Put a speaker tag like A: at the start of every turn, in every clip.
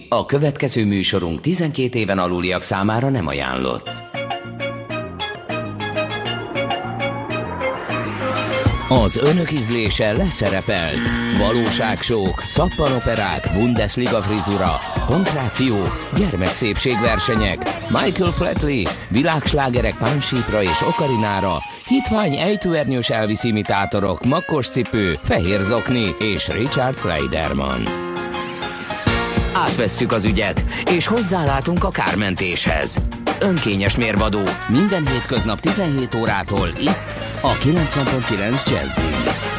A: a következő műsorunk 12 éven aluliak számára nem ajánlott. Az önök ízlése leszerepelt. Valóságsók, szappanoperák, Bundesliga frizura, pankráció, gyermekszépségversenyek, Michael Flatley, világslágerek pánsípra és okarinára, hitvány ejtőernyős Elvis imitátorok, makkos cipő, fehér zokni és Richard Kleiderman. Átvesszük az ügyet, és hozzálátunk a kármentéshez. Önkényes mérvadó minden hétköznap 17 órától itt, a 90.9 Jazzin.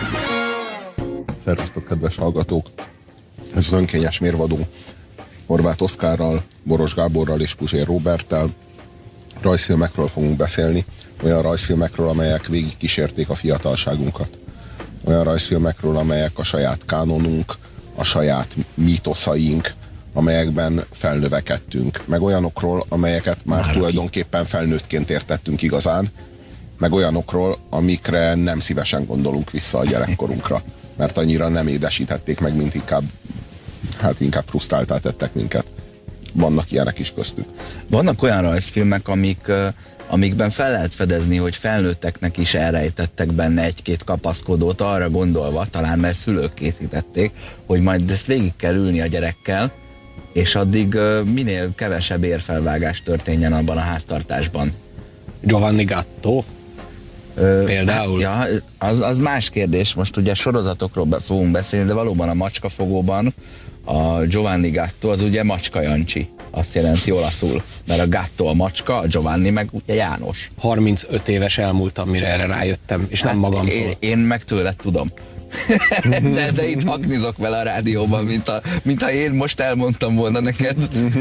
B: Szervusztok, kedves hallgatók! Ez az önkényes mérvadó. Horváth Oszkárral, Boros Gáborral és Puzsér Róberttel rajzfilmekről fogunk beszélni. Olyan rajzfilmekről, amelyek végig kísérték a fiatalságunkat. Olyan rajzfilmekről, amelyek a saját kánonunk, a saját mítoszaink, amelyekben felnövekedtünk. Meg olyanokról, amelyeket már tulajdonképpen felnőttként értettünk igazán, meg olyanokról, amikre nem szívesen gondolunk vissza a gyerekkorunkra, mert annyira nem édesítették meg, mint inkább frusztráltá tettek minket. Vannak ilyenek is köztük.
C: Vannak olyan rajzfilmek, amikben fel lehet fedezni, hogy felnőtteknek is elrejtettek benne egy-két kapaszkodót, arra gondolva, talán mert szülők készítették, hogy majd ezt végig kell ülni a gyerekkel, és addig minél kevesebb érfelvágás történjen abban a háztartásban.
D: Giovanni Gatto például?
C: Ja, az más kérdés, most ugye sorozatokról fogunk beszélni, de valóban a Macskafogóban a Giovanni Gatto az ugye Macska Jancsi, azt jelenti olaszul, mert a Gatto a macska, a Giovanni meg ugye János.
D: 35 éves elmúltam, mire erre rájöttem, és nem magamtól.
C: Én meg tőled tudom. de itt haknizok vele a rádióban, mint ha én most elmondtam volna neked.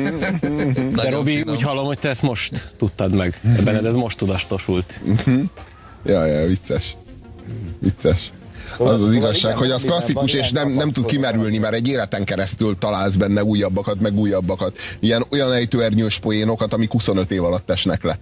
D: De Robi, úgy hallom, hogy te ezt most tudtad meg. Benned ez most tudatosult.
B: Ja, vicces. Vicces. Az az igazság, hogy az klasszikus, és nem tud kimerülni, mert egy életen keresztül találsz benne újabbakat, meg újabbakat. Olyan ejtőernyős poénokat, amik 25 év alatt esnek le.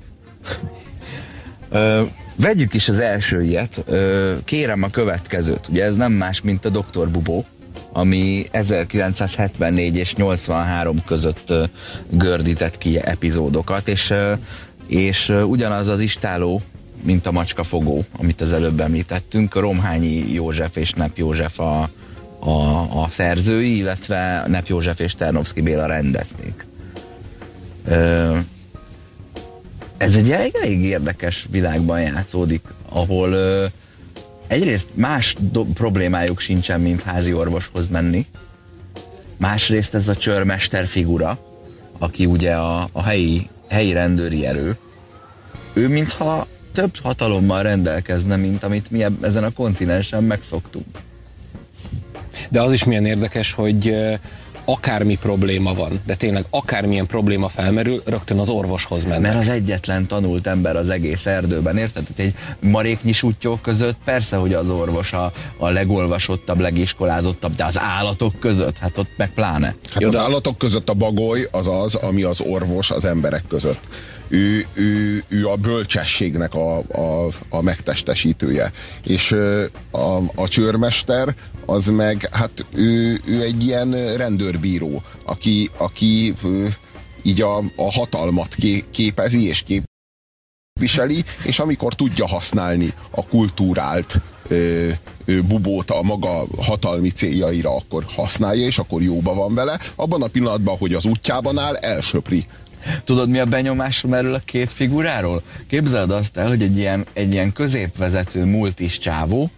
C: Vegyük is az első ilyet, kérem a következőt. Ugye ez nem más, mint a Dr. Bubó, ami 1974 és 83 között gördített ki epizódokat, és ugyanaz az istáló, mint a Macskafogó, amit az előbb említettünk, Romhányi József és Nepp József a szerzői, illetve Nepp József és Ternovszky Béla rendezték. Ez egy elég érdekes világban játszódik, ahol egyrészt más problémájuk sincsen, mint házi orvoshoz menni. Másrészt ez a csőrmester figura, aki ugye a helyi rendőri erő, ő mintha több hatalommal rendelkezne, mint amit mi ezen a kontinensen megszoktunk.
D: De az is milyen érdekes, hogy akármi probléma van, de tényleg akármilyen probléma felmerül, rögtön az orvoshoz mennek.
C: Mert az egyetlen tanult ember az egész erdőben, érted? Egy maréknyi suttyók között persze, hogy az orvos a legolvasottabb, legiskolázottabb, de az állatok között, hát ott meg pláne.
B: Hát az állatok között a bagoly az, ami az orvos az emberek között. Ő a bölcsességnek a megtestesítője. És a csőrmester az meg, hát ő egy ilyen rendőrbíró, aki így a hatalmat képezi és képviseli, és amikor tudja használni a kultúrált Bubót a maga hatalmi céljaira, akkor használja, és akkor jóba van vele. Abban a pillanatban, hogy az útjában áll, elsöpri.
C: Tudod, mi a benyomásom erről a két figuráról? Képzeld azt el, hogy egy ilyen középvezető multis csávó,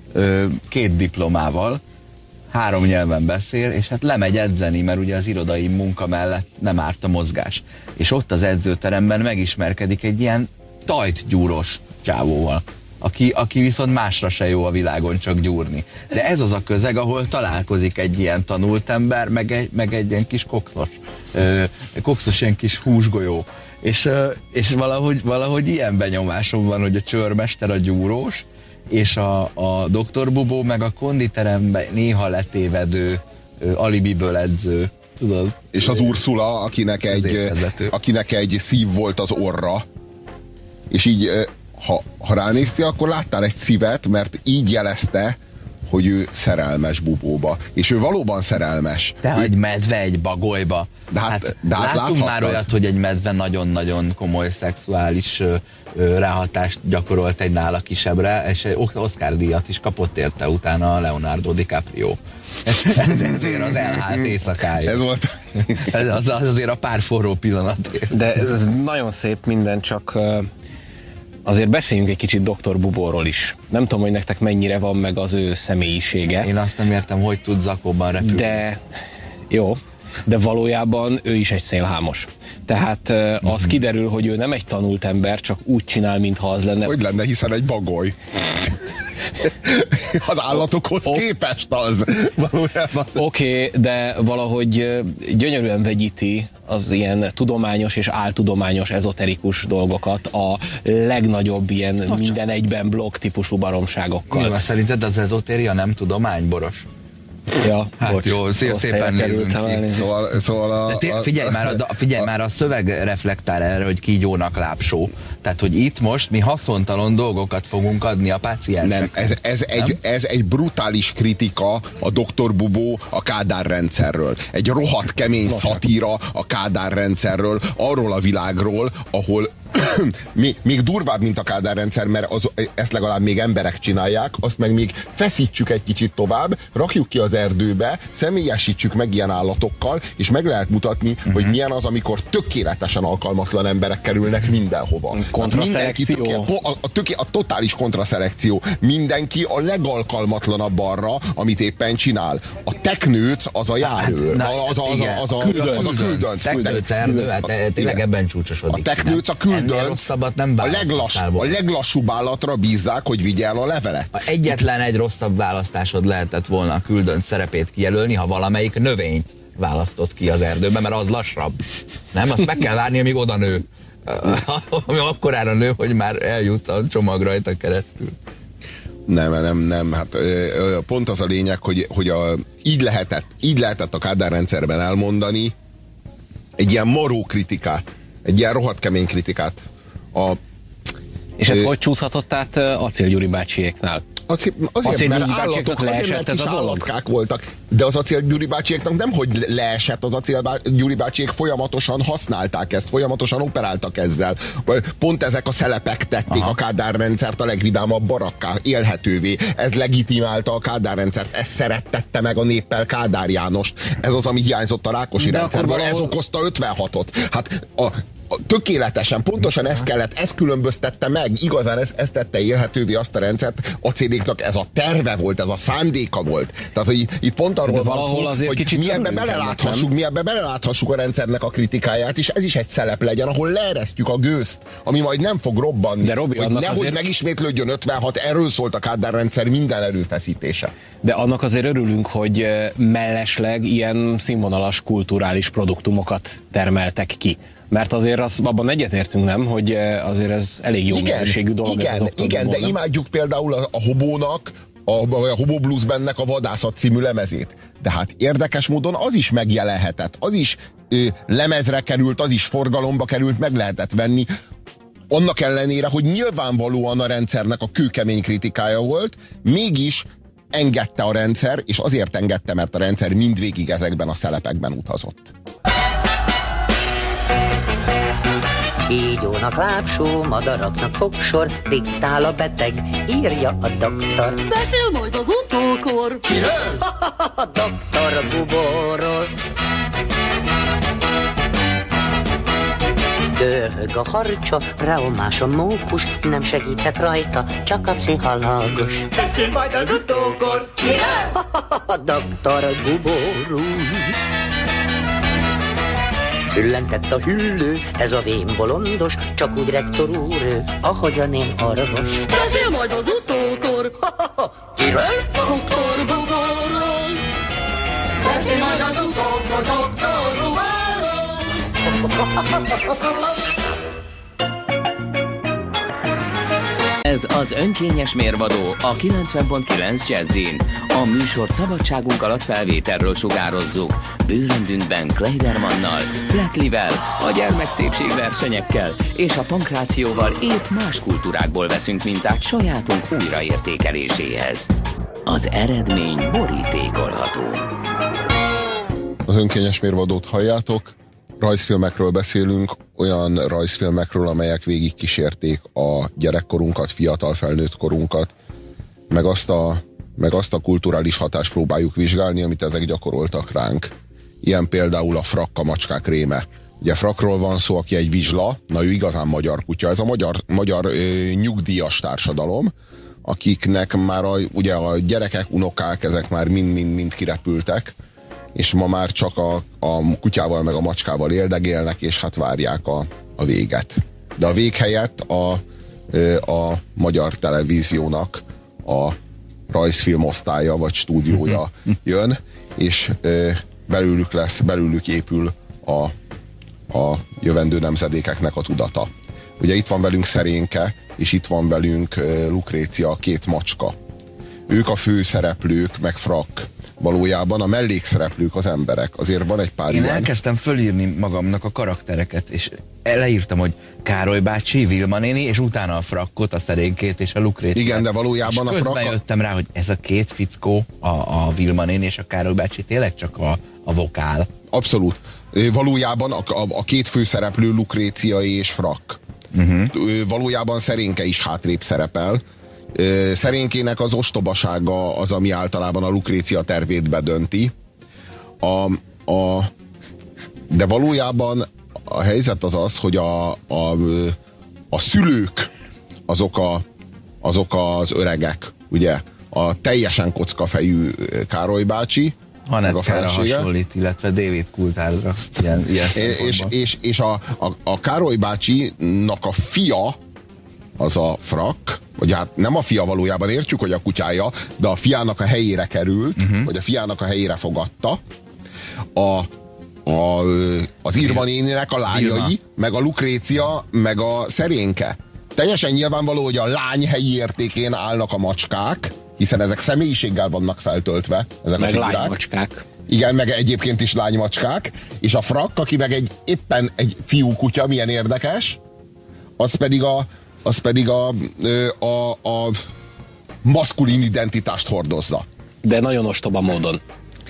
C: 2 diplomával, 3 nyelven beszél, és hát lemegy edzeni, mert ugye az irodai munka mellett nem árt a mozgás. És ott az edzőteremben megismerkedik egy ilyen tajtgyúros csávóval, aki viszont másra se jó a világon, csak gyúrni. De ez az a közeg, ahol találkozik egy ilyen tanult ember, meg egy ilyen kis kokszos ilyen kis húsgolyó. És valahogy ilyen benyomásom van, hogy a csőrmester a gyúrós, és a Dr. Bubó meg a konditeremben néha letévedő, alibiből edző, tudod?
B: És az Ursula, akinek egy szív volt az orra, és így, ha ránéztél, akkor láttál egy szívet, mert így jelezte, hogy ő szerelmes Bubóba. És ő valóban szerelmes.
C: De egy medve egy bagolyba.
B: De hát
C: láttunk már olyat, hogy egy medve nagyon-nagyon komoly szexuális ráhatást gyakorolt egy nála kisebbre, és egy Oscar-díjat is kapott érte utána a Leonardo DiCaprio. Ezért az elhált éjszakája.
B: Ez volt.
C: Az azért a pár forró pillanat.
D: De ez nagyon szép minden, csak azért beszéljünk egy kicsit Dr. Bubóról is. Nem tudom, hogy nektek mennyire van meg az ő személyisége.
C: Én azt nem értem, hogy tud zakóban repülni.
D: De jó, de valójában ő is egy szélhámos. Tehát az kiderül, hogy ő nem egy tanult ember, csak úgy csinál, mintha az lenne.
B: Hogy lenne, hiszen egy bagoly. Az állatokhoz képest az valójában.
D: Oké, de valahogy gyönyörűen vegyíti az ilyen tudományos és áltudományos ezoterikus dolgokat a legnagyobb ilyen minden egyben blog típusú baromságokkal.
C: Nyilván szerinted az ezotéria nem tudomány, Boros?
D: Ja,
C: hát bocs, jó, szépen nézzünk ki.
B: Szóval
C: figyelj már, a szöveg reflektál erre, hogy kígyónak lábsó. Tehát, hogy itt most mi haszontalan dolgokat fogunk adni a pácienseknek.
B: Nem, ez egy brutális kritika a Dr. Bubó a Kádár rendszerről. Egy rohadt kemény szatíra a Kádár rendszerről, arról a világról, ahol még durvább, mint a Kádár rendszer, mert ezt legalább még emberek csinálják, azt meg még feszítsük egy kicsit tovább, rakjuk ki az erdőbe, személyesítsük meg ilyen állatokkal, és meg lehet mutatni, hogy milyen az, amikor tökéletesen alkalmatlan emberek kerülnek mindenhova.
D: Kontraszelekció.
B: A totális kontraszelekció. Mindenki a legalkalmatlanabb arra, amit éppen csinál. A teknőc az a járőr. Az a küldönc.
C: Teknőc erdő, hát tényleg ebben csúcsosodik.
B: A teknőc a küldönc. A leglassúbb állatra bízzák, hogy vigye el a levelet.
C: Egyetlen egy rosszabb választásod lehetett volna a küldönc szerepét kijelölni, ha valamelyik növényt választott ki az erdőbe, mert az lassabb. Nem? Azt meg kell várni, amíg oda nő. Ami akkorára nő, hogy már eljut a csomag rajta keresztül.
B: Nem. Hát pont az a lényeg, hogy így lehetett a Kádár rendszerben elmondani egy ilyen maró kritikát, egy ilyen rohadt kemény kritikát.
D: És ez hogy csúszhatott át Acél Gyuri bácsiéknál?
B: Azért, mert kis állatkák voltak. De az Acél Gyuri bácsiéknak nem, hogy leesett, az Acél Gyuri bácsiék folyamatosan használták ezt, folyamatosan operáltak ezzel. Pont ezek a szelepek tették a Kádár rendszert a legvidámabb barakká, élhetővé. Ez legitimálta a Kádár rendszert, ez szerettette meg a néppel Kádár Jánost. Ez az, ami hiányzott a Rákosi rendszerből, ez okozta 56-ot. Hát tökéletesen, pontosan ez kellett, ez különböztette meg, igazán ez tette élhetővé azt a rendszert, Acéléknak ez a terve volt, ez a szándéka volt. Tehát, hogy itt pont arról van szó, hogy mi ebbe beleláthassuk a rendszernek a kritikáját, és ez is egy szelep legyen, ahol leeresztjük a gőzt, ami majd nem fog robbanni.
D: De Robi,
B: hogy nehogy
D: azért...
B: megismétlődjön 56, erről szólt a Kádár rendszer minden erőfeszítése.
D: De annak azért örülünk, hogy mellesleg ilyen színvonalas kulturális produktumokat termeltek ki. Mert azért abban egyetértünk, nem, hogy azért ez elég jó minőségű dolog.
B: Igen, de imádjuk például a Hobónak, a Hobo Blues Bandnek a Vadászat című lemezét. De hát érdekes módon az is megjelenhetett, az is lemezre került, az is forgalomba került, meg lehetett venni. Annak ellenére, hogy nyilvánvalóan a rendszernek a kőkemény kritikája volt, mégis engedte a rendszer, és azért engedte, mert a rendszer mindvégig ezekben a szelepekben utazott.
E: Kígyónak lábsó, madaraknak fogsor, diktál a beteg, írja a doktor.
F: Beszél majd az utókor.
E: Kiről? A doktor Bubóról. Döhög a harcsa, reomás a mókus, nem segített rajta, csak a pszichológus.
F: Beszél majd az utókor. Kiről?
E: A doktor Bubóról. Hüllentett a hüllő, ez a vén bolondos, csak úgy rektor úr ő, ahogyan én orvos.
F: Beszél majd az utókor.
E: Kiről?
F: Doktor Bubóról. Beszél majd az utókor, doktor Bubóról.
A: Ez az önkényes mérvadó a 90.9 Jazzin. A műsort szabadságunk alatt felvételről sugározzuk. Bőröndünkben Kleidermannal, Blacklivel, a gyermekszépségversenyekkel és a pankrációval épp más kultúrákból veszünk mintát sajátunk újraértékeléséhez. az eredmény borítékolható.
B: Az önkényes mérvadót halljátok, rajzfilmekről beszélünk, olyan rajzfilmekről, amelyek végigkísérték a gyerekkorunkat, fiatal felnőtt korunkat, meg azt a kulturális hatást próbáljuk vizsgálni, amit ezek gyakoroltak ránk. Ilyen például a Frakk, a macskák réme. Ugye Frakkról van szó, aki egy vizsla, na ő igazán magyar kutya. Ez a magyar nyugdíjas társadalom, akiknek már ugye a gyerekek, unokák, ezek már mind mind és ma már csak a kutyával meg a macskával éldegélnek, és hát várják a véget. De a vég helyett a magyar televíziónak a rajzfilm osztálya vagy stúdiója jön, és belőlük épül a jövendő nemzedékeknek a tudata. Ugye itt van velünk Szerénke, és itt van velünk Lukrécia, két macska. Ők a főszereplők, meg Frakk. Valójában a mellékszereplők az emberek. Azért van egy pár
C: Én
B: ilyen.
C: elkezdtem fölírni magamnak a karaktereket, és leírtam, hogy Károly bácsi, Vilma néni, és utána a Frakkot, a Szerénkét és a Lukréciát.
B: Igen, de valójában
C: és
B: a
C: közben
B: Frakk...
C: jöttem rá, hogy ez a két fickó, a Vilma néni és a Károly bácsi tényleg csak a vokál.
B: Abszolút. Valójában a két főszereplő Lukrécia és Frakk. Valójában Szerénke is hátrébb szerepel. Szerénkének az ostobasága az, ami általában a Lukrécia tervét bedönti. De valójában a helyzet az, hogy a szülők azok az öregek, ugye? A teljesen kockafejű Károly bácsi, meg a felesége.
C: Hasonlít, illetve David Coulthardra. Ilyen
B: és a Károly bácsinak a fia az a Frakk, vagy hát nem a fia valójában, értjük, hogy a kutyája, de a fiának a helyére került, vagy a fiának a helyére fogadta. Az Irma néninek a lányai, meg a Lukrécia, meg a Szerénke. Teljesen nyilvánvaló, hogy a lány helyi értékén állnak a macskák, hiszen ezek személyiséggel vannak feltöltve, ezek
D: meg
B: a figurák.
D: lánymacskák.
B: Igen, meg egyébként is lánymacskák. És a Frakk, aki meg éppen egy fiú kutya, milyen érdekes, az pedig a maszkulin identitást hordozza.
D: De nagyon ostoba módon.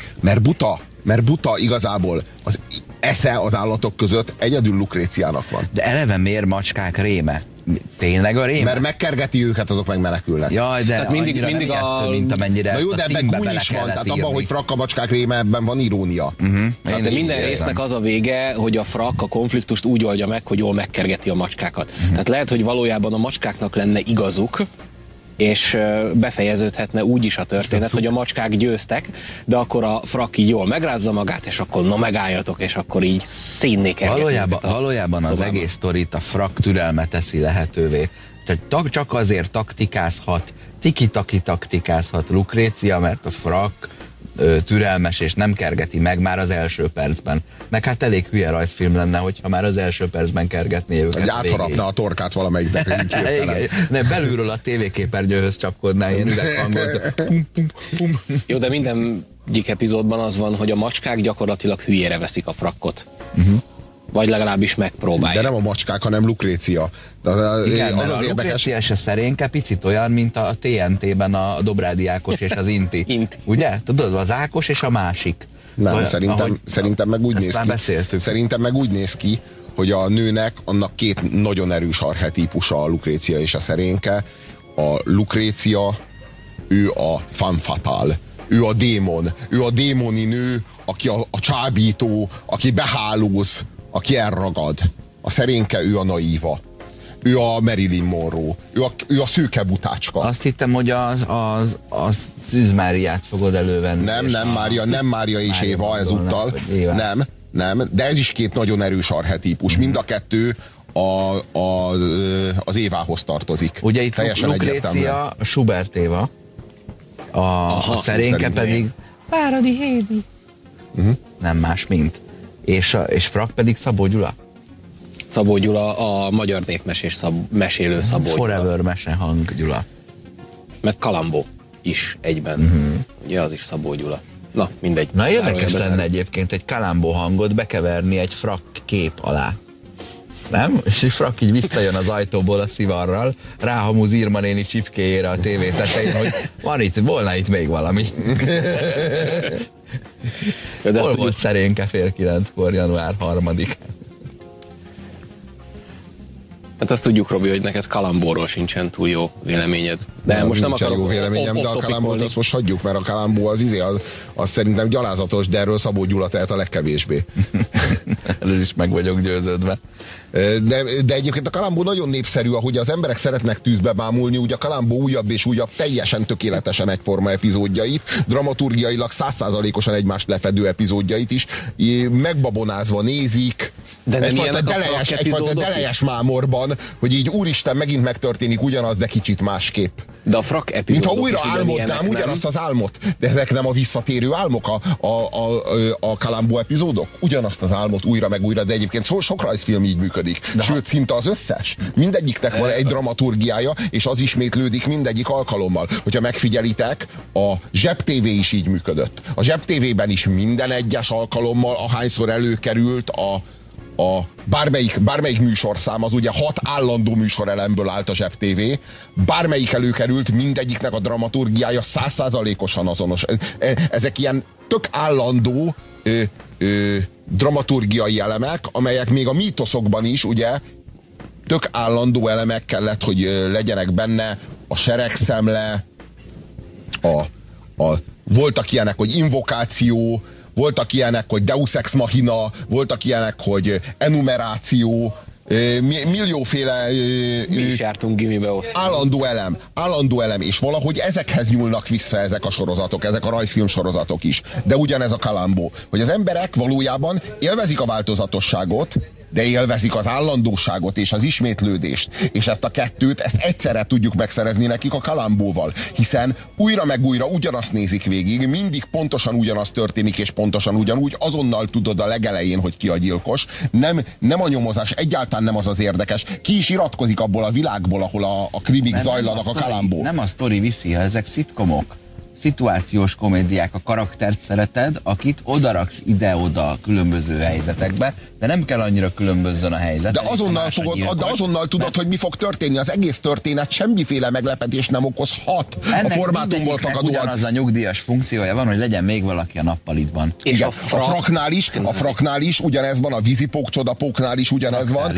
B: Mert buta igazából az esze az állatok között egyedül Lukréciának van.
C: De eleve miért macskák réme? Tényleg a réme?
B: Mert megkergeti őket, azok meg menekülnek.
C: Jaj, de
D: Tehát mindig
C: ijesztő, mint amennyire
B: Na jó,
C: ezt
B: de
C: a
B: ebben
C: címbe
B: gúny
C: bele
B: is van,
C: kellett
B: tehát abban, hogy Frakk a macskák réme, ebben van irónia.
C: Hát
D: De minden résznek az a vége, hogy a Frakk a konfliktust úgy oldja meg, hogy jól megkergeti a macskákat. Tehát lehet, hogy valójában a macskáknak lenne igazuk, és befejeződhetne úgy is a történet, hogy a macskák győztek, de akkor a Frakk így jól megrázza magát, és akkor na megálljatok, és akkor így színné kergetni.
C: Valójában az egész sztorit a Frakk türelme teszi lehetővé. Csak azért taktikázhat, tiki-taki taktikázhat Lukrécia, mert a Frakk türelmes és nem kergeti meg már az első percben. Meg hát elég hülye rajzfilm lenne, hogyha már az első percben kergetné őket.
B: Hogy átharapna a torkát valamelyiknek.
C: Belülről a tévéképernyőhöz csapkodná ilyen üveghangot.
D: Jó, de minden egyik epizódban az van, hogy a macskák gyakorlatilag hülyére veszik a Frakkot. Vagy legalábbis megpróbálják.
B: De nem a macskák, hanem Lukrécia.
C: Igen, az érdekes. Lukrécia és a Szerénke picit olyan, mint a TNT-ben a Dobrádi Ákos és az Inti. Ugye? Tudod, az Ákos és a másik.
B: Nem, szerintem meg úgy néz ki.
C: Beszéltük.
B: Szerintem meg úgy néz ki, hogy a nőnek annak két nagyon erős archetípusa, a Lukrécia és a Szerénke. A Lukrécia, ő a femme fatale. Ő a démon. Ő a démoni nő, aki a csábító, aki behálóz, aki elragad. A Szerénke, ő a naíva. Ő a Marilyn Monroe. Ő a szőke butácska.
C: Azt hittem, hogy a Szűz Máriát fogod elővenni.
B: Nem Mária és Éva ezúttal. Nem, de ez is két nagyon erős archetípus. Mind a kettő az Évához tartozik.
C: Ugye itt Lukrécia, Schubert Éva, a Szerénke pedig Váradi Hédi. Nem más, mint. És Frakk pedig Szabó Gyula.
D: Szabó Gyula a magyar népmesés mesélő Szabó Gyula.
C: Forever mesehang Gyula.
D: Meg Kalambó is egyben. Ugye az is Szabó Gyula. Na, mindegy.
C: Na, érdekes lenne egyébként egy Kalambó hangot bekeverni egy Frakk kép alá. Nem? És Frak így visszajön az ajtóból a szivarral, ráhamúz Irma néni csipkéjére a tévé tetején, hogy volna itt még valami. Hol volt szerénke 8:30 január 3-án?
D: Hát azt tudjuk, Robi, hogy neked Kalambóról sincsen túl jó véleményed. De most nem akarok
B: jó véleményem, de a Kalambót azt most hagyjuk, mert a Kalambó az szerintem gyalázatos, de erről Szabó Gyula tehet a legkevésbé.
C: Erről is meg vagyok győződve.
B: De egyébként a Kalambó nagyon népszerű, ahogy az emberek szeretnek tűzbe bámulni, úgy a Kalambó újabb és újabb, teljesen tökéletesen egyforma epizódjait, dramaturgiailag 100%-osan egymást lefedő epizódjait is megbabonázva nézik.
D: De
B: egyfajta delejes mámorban, hogy így úristen, megint megtörténik ugyanaz, de kicsit másképp.
D: De a Frak epizódok
B: mintha újra álmodnám ugyanazt az álmot. De ezek nem a visszatérő álmok, a Kalambó epizódok? Ugyanazt az álmot újra meg újra, de egyébként sok rajzfilm így működik. Sőt, szinte az összes. Mindegyiknek van egy dramaturgiája, és az ismétlődik mindegyik alkalommal. Hogyha megfigyelitek, a Zseb TV is így működött. A Zseb TV-ben is minden egyes alkalommal, ahányszor előkerült a bármelyik műsorszám, az ugye 6 állandó műsorelemből állt a Zseb TV, bármelyik előkerült, mindegyiknek a dramaturgiája 100%-osan azonos. Ezek ilyen tök állandó dramaturgiai elemek, amelyek még a mítoszokban is ugye tök állandó elemek kellett, hogy legyenek benne, a seregszemle, voltak ilyenek, hogy invokáció, voltak ilyenek, hogy Deus Ex Machina, voltak ilyenek, hogy enumeráció, millióféle
D: mi is jártunk gimibe
B: állandó elem, és valahogy ezekhez nyúlnak vissza ezek a sorozatok, ezek a rajzfilm sorozatok is. De ugyanez a Kalambó, hogy az emberek valójában élvezik a változatosságot, de élvezik az állandóságot és az ismétlődést. És ezt a kettőt, ezt egyszerre tudjuk megszerezni nekik a Kalambóval. Hiszen újra meg újra ugyanazt nézik végig, mindig pontosan ugyanaz történik, és pontosan ugyanúgy, azonnal tudod a legelején, hogy ki a gyilkos. Nem a nyomozás, egyáltalán nem az érdekes. Ki is iratkozik abból a világból, ahol a krimik zajlanak a Kalambó.
C: Nem a sztori viszi, ha ezek szitkomok. Szituációs komédiák, a karaktert szereted, akit odaraksz ide-oda különböző helyzetekbe, de nem kell annyira különbözzön a helyzet.
B: De azonnal tudod, hogy mi fog történni. Az egész történet semmiféle meglepetés nem okozhat.
C: Ennek
B: a formátumból fakadóan.
C: Ugyanaz a nyugdíjas funkciója van, hogy legyen még valaki a nappalitban.
B: És igen, a Fraknál is ugyanez van, a vízipók, csodapóknál is ugyanez van.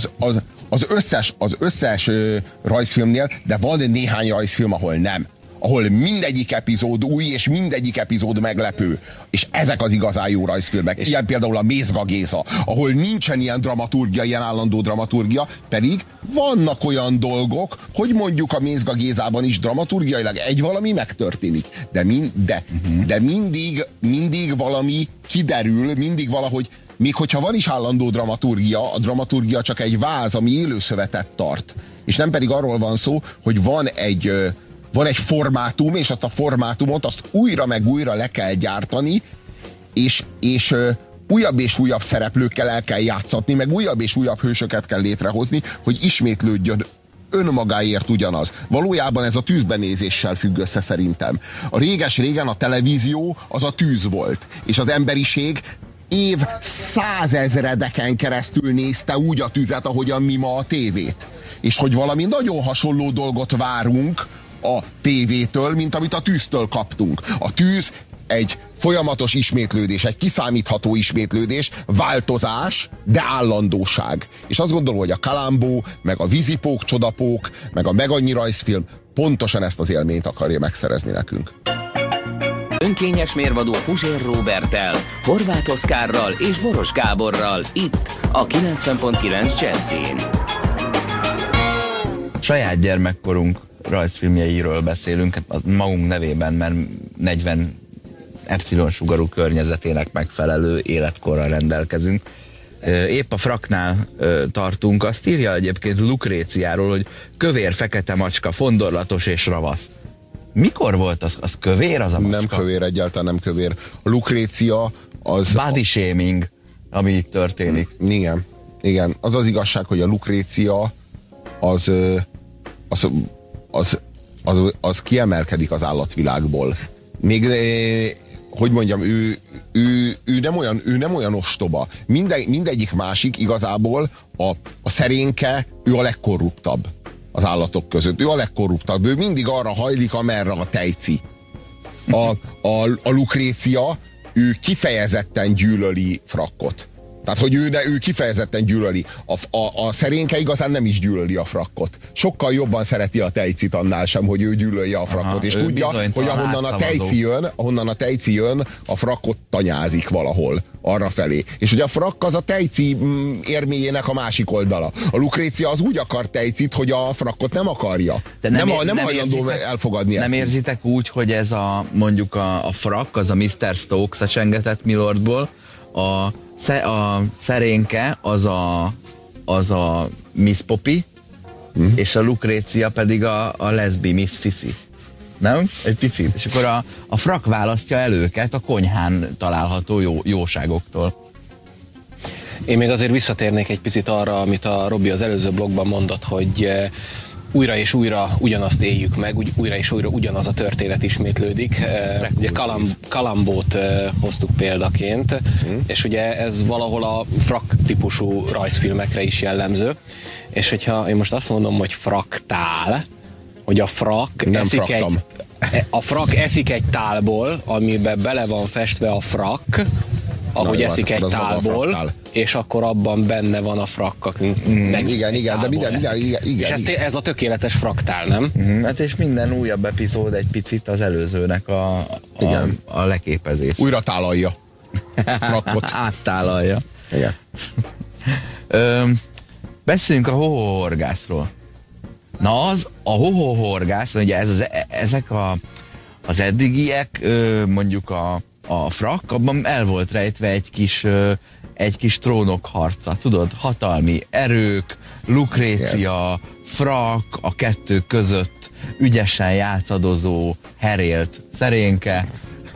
B: Az összes rajzfilmnél, de van néhány rajzfilm, ahol nem. Ahol mindegyik epizód új, és mindegyik epizód meglepő. És ezek az igazán jó rajzfilmek. Ilyen például a Mézga Géza, ahol nincsen ilyen dramaturgia, ilyen állandó dramaturgia, pedig vannak olyan dolgok, hogy mondjuk a Mézga Gézában is dramaturgiailag egy valami megtörténik. De mindig valami kiderül, mindig valahogy, még hogyha van is állandó dramaturgia, a dramaturgia csak egy váz, ami élőszövetet tart. És nem pedig arról van szó, hogy van egy formátum, és azt a formátumot azt újra meg újra le kell gyártani, és újabb és újabb szereplőkkel el kell játszatni, meg újabb és újabb hősöket kell létrehozni, hogy ismétlődjön önmagáért ugyanaz. Valójában ez a tűzbenézéssel függ össze szerintem. A réges-régen a televízió az a tűz volt, és az emberiség év 100 000-eken keresztül nézte úgy a tüzet, ahogyan mi ma a tévét. És hogy valami nagyon hasonló dolgot várunk a tévétől, mint amit a tűztől kaptunk. A tűz egy folyamatos ismétlődés, egy kiszámítható ismétlődés, változás, de állandóság. És azt gondolom, hogy a Kalambó, meg a vízipók, csodapók, meg a Megannyi rajzfilm pontosan ezt az élményt akarja megszerezni nekünk.
A: Önkényes mérvadó Puzsér Róberttel, Horváth Oszkárral és Boros Gáborral itt a 90.9 Jazzyn.
C: Saját gyermekkorunk rajzfilmjeiről beszélünk, magunk nevében, mert 40 epsilon-sugarú környezetének megfelelő életkorral rendelkezünk. Épp a Fraknál tartunk, azt írja egyébként Lukréciáról, hogy kövér, fekete macska, fondorlatos és ravasz. Mikor volt az kövér az a macska?
B: Nem kövér, egyáltalán nem kövér. A Lukrécia az... Body
C: shaming, ami itt történik.
B: Igen. Az az igazság, hogy a Lukrécia az kiemelkedik az állatvilágból. Még hogy mondjam, ő nem olyan ostoba. Mindegyik másik igazából a szerénke, ő a legkorruptabb az állatok között. Ő a legkorruptabb. Ő mindig arra hajlik, amerre a tejci. A Lukrécia, ő kifejezetten gyűlöli Frakkot. Tehát, hogy ő kifejezetten gyűlöli. A szerénke igazán nem is gyűlöli a Frakkot. Sokkal jobban szereti a tejcit annál sem, hogy ő gyűlölje a Frakkot.
C: Aha,
B: és tudja, hogy ahonnan a tejci jön, a Frakkot tanyázik valahol arra felé. És hogy a Frakk az a tejci érméjének a másik oldala. A Lukrécia az úgy akar tejcit, hogy a Frakkot nem akarja. De nem hajlandó elfogadni ezt.
C: Nem érzitek úgy, hogy ez mondjuk a Frakk, az a Mr. Stokes a Csengetett Milordból, a szerénke az a Miss Poppy, és a Lukrécia pedig a leszbi Miss Sissy. Nem? Egy picit. És akkor a Frakk választja el őket a konyhán található jóságoktól.
D: Én még azért visszatérnék egy picit arra, amit a Robi az előző blogban mondott, hogy újra és újra ugyanazt éljük meg, újra és újra ugyanaz a történet ismétlődik. Ugye Kalambót hoztuk példaként, és ugye ez valahol a Frakk típusú rajzfilmekre is jellemző, és hogyha én most azt mondom, hogy fraktál, hogy a Frakk eszik egy tálból, amiben bele van festve a Frakk, ahogy eszik egy tálból, és akkor abban benne van a Frakk.
B: Igen, de minden.
D: És ez a tökéletes fraktál, nem?
C: Hát és minden újabb epizód egy picit az előzőnek a leképezés.
B: Újra tálalja Frakkot.
C: Áttálalja.
B: Igen.
C: Beszéljünk a hohohorgászról. Na a hohohorgász, ugye ezek az eddigiek, mondjuk a Frakk, abban el volt rejtve egy kis trónokharca, tudod, hatalmi erők, Lukrécia, Frakk, a kettő között ügyesen játszadozó, herélt szerénke.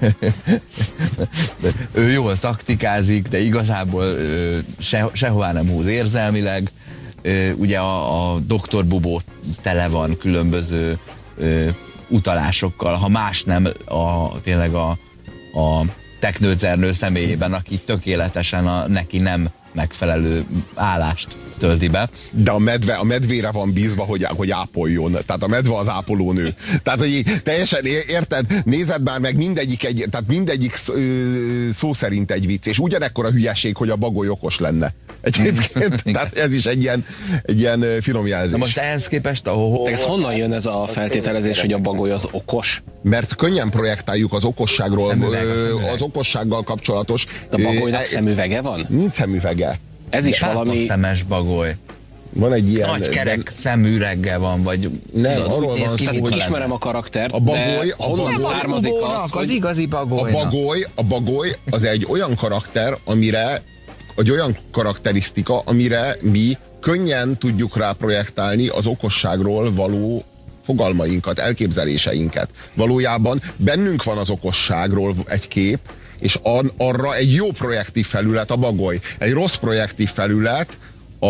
C: Ő jól taktikázik, de igazából sehová nem húz érzelmileg. Ugye a Dr. Bubó tele van különböző utalásokkal, ha más nem tényleg a teknődzernő személyében, aki tökéletesen neki nem megfelelő állást tölti be.
B: De a medvére van bízva, hogy ápoljon. Tehát a medve az ápolónő. Tehát, hogy teljesen érted, nézed már meg mindegyik szó szerint egy vicc, és ugyanekkora hülyeség, hogy a bagoly okos lenne. Egyébként, tehát ez is egy ilyen finom jelzés.
C: Na most ehhez képest
D: ez honnan jön ez a feltételezés, hogy a bagoly az okos?
B: Mert könnyen projektáljuk az okosságról, az okossággal kapcsolatos.
D: De a bagolynak szemüvege van?
B: Nincs szemüvege.
D: Ez is valami...
C: szemes bagoly.
B: Van egy ilyen...
C: Nagy kerek szemüreggel van, vagy...
B: Nem, arról van szó,
D: hogy ismerem a karaktert,
B: a bagoly,
D: honnan származik
C: az igazi bagolynak.
B: A bagoly az egy olyan karakter, egy olyan karakterisztika, amire mi könnyen tudjuk rá projektálni az okosságról való fogalmainkat, elképzeléseinket. Valójában bennünk van az okosságról egy kép, és arra egy jó projektív felület a bagoly. Egy rossz projektív felület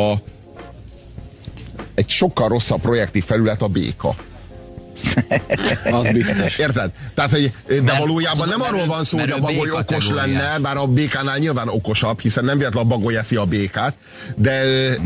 B: egy sokkal rosszabb projektív felület a béka.
D: Az biztos.
B: Érted? Tehát, de valójában nem arról van szó, hogy a bagoly okos lenne, bár a békánál nyilván okosabb, hiszen nem véletlenül a bagoly eszi a békát, de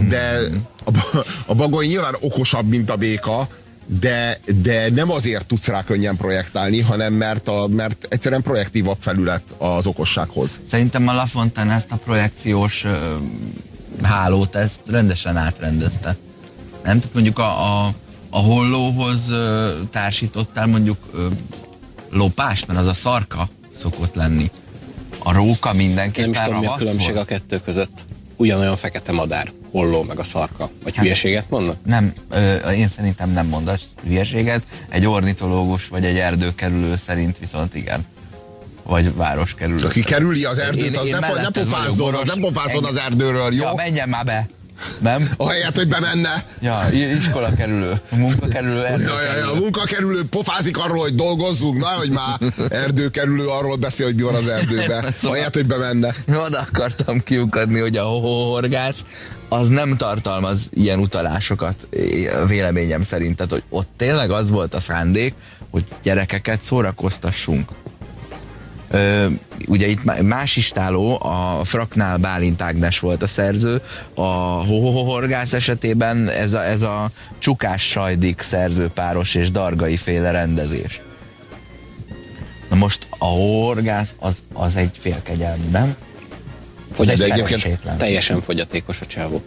B: a bagoly nyilván okosabb, mint a béka, de nem azért tudsz rá könnyen projektálni, hanem mert egyszerűen projektívabb felület az okossághoz.
C: Szerintem a Lafontaine ezt a projekciós hálót ezt rendesen átrendezte. Nem? Tehát mondjuk a hollóhoz társítottál mondjuk lopást, mert az a szarka szokott lenni. A róka mindenképpen
D: nem is tudom, mi a
C: ravasz
D: különbség
C: volt?
D: A kettő között. Ugyanolyan fekete madár, holló meg a szarka. Vagy hülyeséget mondnak?
C: Nem, én szerintem nem mondasz hülyeséget. Egy ornitológus vagy egy erdőkerülő szerint viszont igen. Vagy városkerülő.
B: Aki kerüli az erdőt, az nem pofázzon az erdőről, jó?
C: Ja, menjen már be! Nem?
B: Ahelyett, hogy bemenne.
C: Ja, iskola kerülő, munkakerülő, erdőkerülő.
B: A munkakerülő pofázik arról, hogy dolgozzunk, na, hogy már erdőkerülő arról beszél, hogy mi van az erdőben. Ahelyett, hogy bemenne.
C: Oda akartam kiukadni, hogy a hohohorgász az nem tartalmaz ilyen utalásokat, véleményem szerint. Tehát, hogy ott tényleg az volt a szándék, hogy gyerekeket szórakoztassunk. Ugye itt más istáló, a Fraknál Bálint Ágnes volt a szerző, a Ho-ho-ho-horgász esetében ez a Csukás Sajdik szerzőpáros és Dargai féle rendezés. Na most a horgász az egy félkegyelmű, nem?
B: De egyébként
D: Teljesen fogyatékos a csávó.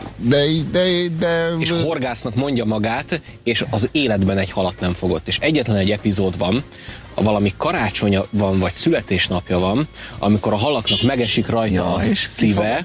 B: De
D: És horgásznak mondja magát, és az életben egy halat nem fogott. És egyetlen egy epizód van, valami karácsonya van, vagy születésnapja van, amikor a halaknak megesik rajta a szíve,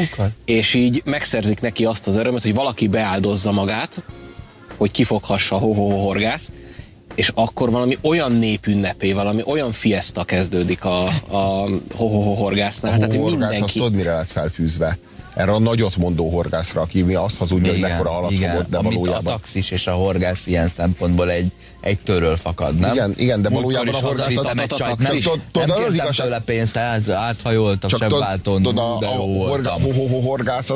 D: és így megszerzik neki azt az örömet, hogy valaki beáldozza magát, hogy kifoghassa a ho-ho-ho-horgász, és akkor valami olyan népünnepé, valami olyan fiesta kezdődik a ho-ho-ho-horgásznál.
B: A horgász, azt tudod, mire lett felfűzve? Erre a nagyot mondó horgászra, aki azt hazudja, hogy mekkora halat fogott, de valójában...
C: A taxis és a horgász ilyen szempontból egy törről fakad, nem?
B: Igen, de valójában a horgászat...
C: Nem kértem tőle pénzt, áthajoltak Sebválton, de jó voltam.
B: A horgász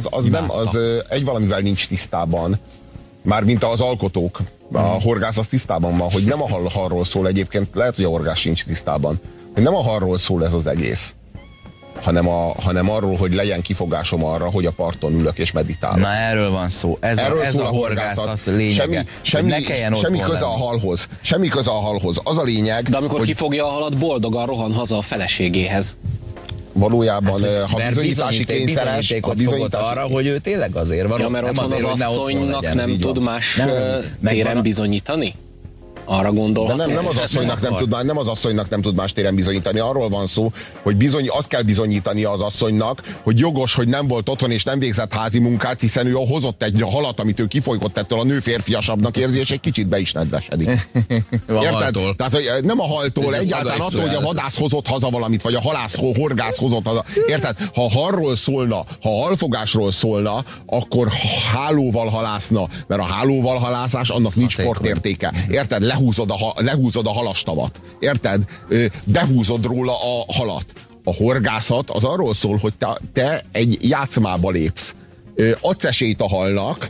B: az egy valamivel nincs tisztában. Mármint az alkotók. A horgász az tisztában van, hogy nem a halról szól egyébként, lehet, hogy a horgász sincs tisztában, hogy nem a halról szól ez az egész, hanem arról, hogy legyen kifogásom arra, hogy a parton ülök és meditálok.
C: Na, erről van szó. Ez a horgászat lényege.
B: Semmi köze a halhoz. Semmi köze a halhoz. Az a lényeg,
D: de amikor kifogja a halat, boldogan rohan haza a feleségéhez.
B: Valójában, ha bizonyítási kényszeres,
C: a bizonyítási arra, hogy ő tényleg azért van.
D: Ja, mert nem azért, az asszonynak nem tud más téren bizonyítani? Arra gondolhat.
B: De nem az asszonynak nem tud más téren bizonyítani. Arról van szó, hogy azt kell bizonyítania az asszonynak, hogy jogos, hogy nem volt otthon és nem végzett házi munkát, hiszen ő hozott egy halat, amit ő kifolygott ettől, a nő férfiasabbnak érzi, és egy kicsit be is nedvesedik. Érted? Tehát, hogy nem a haltól, egyáltalán attól, hogy a vadász hozott haza valamit, vagy a horgász hozott haza. Érted? Ha a halról szólna, ha a halfogásról szólna, akkor hálóval halászna, mert a hálóval halászás, annak nincs sportértéke. Érted? Lehúzod a halastavat. Érted? Behúzod róla a halat. A horgászat az arról szól, hogy te egy játszmába lépsz. Adsz esélyt a halnak,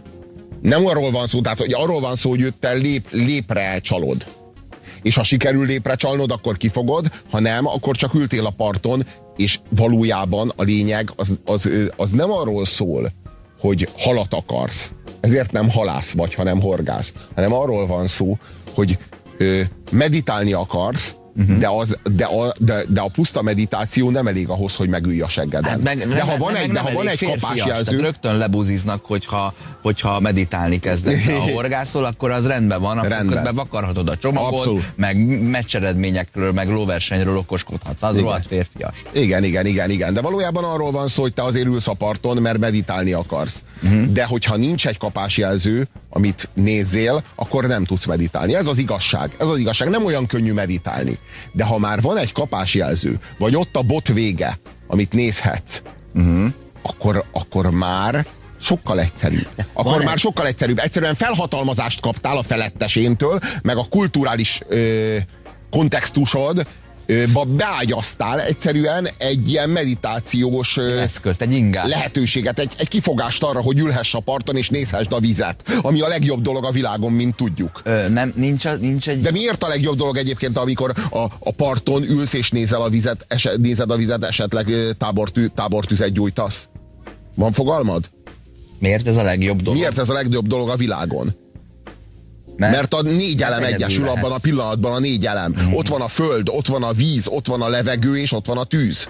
B: nem arról van szó, tehát hogy arról van szó, hogy te lépre csalod. És ha sikerül lépre csalnod, akkor kifogod, ha nem, akkor csak ültél a parton, és valójában a lényeg az nem arról szól, hogy halat akarsz. Ezért nem halász vagy, hanem horgász. Hanem arról van szó, hogy meditálni akarsz, de a puszta meditáció nem elég ahhoz, hogy megülj a seggeden.
C: Hát de ha van egy kapásjelző... Rögtön lebuziznak, hogyha meditálni kezdek. Ha horgászol, akkor az rendben van, akkor közben vakarhatod a csomagot, abszolút. Meg meccseredményekről, meg lóversenyről okoskodhatsz. Az rohadt férfias.
B: Igen. De valójában arról van szó, hogy te azért ülsz a parton, mert meditálni akarsz. De hogyha nincs egy kapásjelző, amit nézzél, akkor nem tudsz meditálni. Ez az igazság. Nem olyan könnyű meditálni. De ha már van egy kapásjelző, vagy ott a bot vége, amit nézhetsz, akkor már sokkal egyszerűbb. Sokkal egyszerűbb. Egyszerűen felhatalmazást kaptál a feletteséntől, meg a kulturális kontextusod beágyaztál egyszerűen egy ilyen meditációs
C: eszközt, egy ingát,
B: lehetőséget, egy kifogást arra, hogy ülhess a parton és nézhessd a vizet, ami a legjobb dolog a világon, mint tudjuk.
C: Nincs egy...
B: De miért a legjobb dolog egyébként, amikor a parton ülsz és nézed a vizet, esetleg tábortüzet gyújtasz? Van fogalmad?
C: Miért ez a legjobb dolog?
B: Miért ez a legjobb dolog a világon? Mert a 4 elem egyesül abban a pillanatban, a 4 elem. Ott van a föld, ott van a víz, ott van a levegő, és ott van a tűz.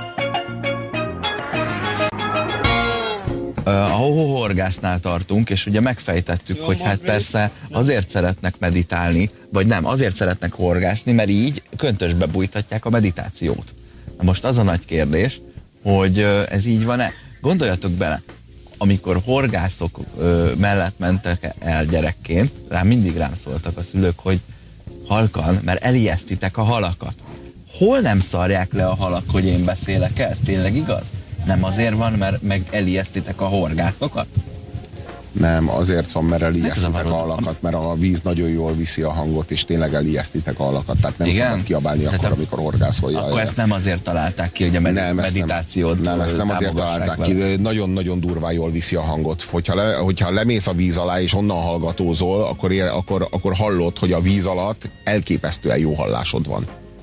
C: A ho-ho-horgásznál tartunk, és ugye megfejtettük, hogy hát persze azért szeretnek meditálni, vagy nem, azért szeretnek horgászni, mert így köntösbe bújtatják a meditációt. Na most az a nagy kérdés, hogy ez így van-e? Gondoljatok bele, amikor horgászok mellett mentek el gyerekként, mindig rám szóltak a szülők, hogy halkan, mert elijesztitek a halakat. Hol nem szarják le a halak, hogy én beszélek el? Ez tényleg igaz? Nem azért van, mert meg elijesztitek a horgászokat?
B: Nem, azért van, mert elijesztitek a halakat, mert a víz nagyon jól viszi a hangot, és tényleg elijesztitek a halakat, tehát nem szabad kiabálni akkor, amikor horgászol.
C: Akkor ezt nem azért találták ki, hogy a meditációt
B: nem, ezt nem azért találták ki, nagyon-nagyon durván jól viszi a hangot. Hogyha lemész a víz alá, és onnan hallgatózol, akkor hallod, hogy a víz alatt elképesztően jó hallásod van.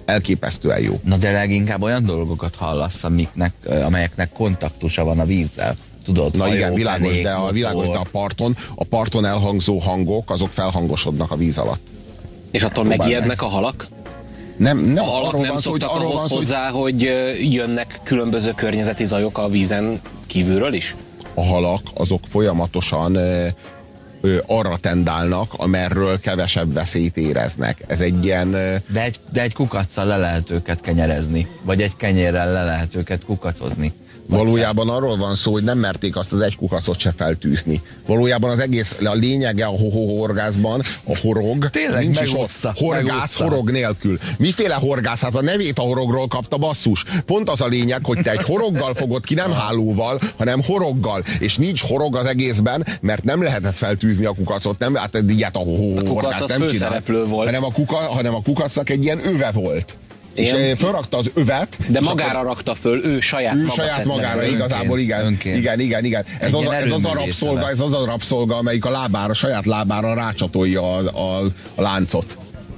B: elképesztően jó.
C: Na de leginkább olyan dolgokat hallasz, amelyeknek kontaktusa van a vízzel. Tudod,
B: Na igen,
C: hajó,
B: világos,
C: fenék,
B: de a parton elhangzó hangok, azok felhangosodnak a víz alatt.
D: És attól megijednek a halak?
B: Nem,
D: A halak
B: arról
D: nem
B: van szó, hogy
D: szoktak
B: arról van
D: ahhoz
B: szó, hogy
D: hozzá, hogy jönnek különböző környezeti zajok a vízen kívülről is?
B: a halak azok folyamatosan arra tendálnak, amerről kevesebb veszélyt éreznek. Ez egy ilyen...
C: De egy kukaccal le lehet őket kenyerezni, vagy egy kenyérrel le lehet őket kukacozni.
B: Valójában arról van szó, hogy nem merték azt az egy kukacot se feltűzni. Valójában az egész, a lényege a horgászban, a horog,
C: tényleg
B: nincs is
C: megossza,
B: ott. Horgász
C: megossza.
B: horog nélkül. Miféle horgász? Hát a nevét a horogról kapta, basszus. Pont az a lényeg, hogy te egy horoggal fogod ki, nem hálóval, hanem horoggal. És nincs horog az egészben, mert nem lehetett feltűzni a kukacot. Nem, hát ilyet a horgász nem csinál.
D: Volt.
B: Hanem a kukacnak egy ilyen öve volt.
D: Igen.
B: És fölrakta az övet.
D: De magára rakta föl, ő saját
B: magára, igazából, igen.
C: Önként.
B: Igen. Ez az a rabszolga, amelyik a saját lábára rácsatolja a láncot.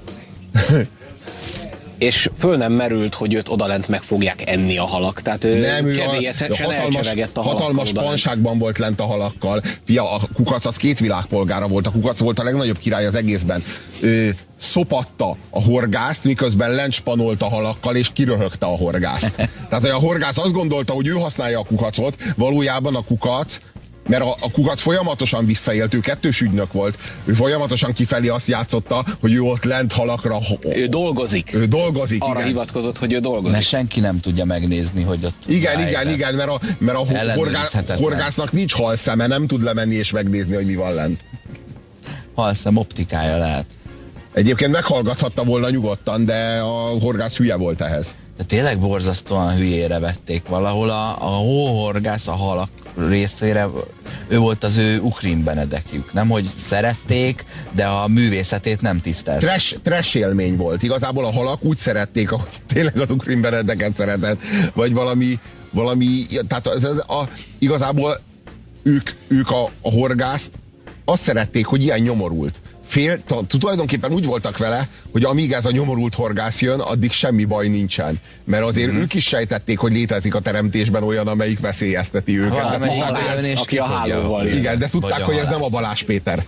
D: És föl nem merült, hogy őt odalent meg fogják enni a halak. Tehát ő kedélyesen elcsevegett a halakkal.
B: Hatalmas panságban volt lent a halakkal. Fia, a kukac az 2 világpolgára volt. A kukac volt a legnagyobb király az egészben. Szopatta a horgászt, miközben lent spanolta a halakkal, és kiröhögte a horgászt. Tehát, hogy a horgász azt gondolta, hogy ő használja a kukacot, valójában a kukac, mert a kukac folyamatosan visszaélt, ő kettős ügynök volt, ő folyamatosan kifelé azt játszotta, hogy ő ott lent halakra...
D: Ő dolgozik.
B: Arra
D: igen. Hivatkozott, hogy ő dolgozik.
C: Mert senki nem tudja megnézni, hogy ott...
B: Igen, mert a horgásznak nincs halszeme, nem tud lemenni és megnézni, hogy mi van lent.
C: Halszem optikája lehet.
B: Egyébként meghallgathatta volna nyugodtan, de a horgász hülye volt ehhez.
C: De tényleg borzasztóan hülyére vették valahol a hóhorgász a halak részére, ő volt az ő Ukrin Benedekjük. Nem, hogy szerették, de a művészetét nem tisztelték.
B: Trash élmény volt. Igazából a halak úgy szerették, ahogy tényleg az Ukrin Benedeket szeretett. Vagy valami tehát igazából ők a horgászt azt szerették, hogy ilyen nyomorult. Tulajdonképpen úgy voltak vele, hogy amíg ez a nyomorult horgász jön, addig semmi baj nincsen. Mert azért ők is sejtették, hogy létezik a teremtésben olyan, amelyik veszélyezteti őket.
D: Aki a hálóval jön.
B: Igen, de tudták, hogy ez nem a Balázs Péter.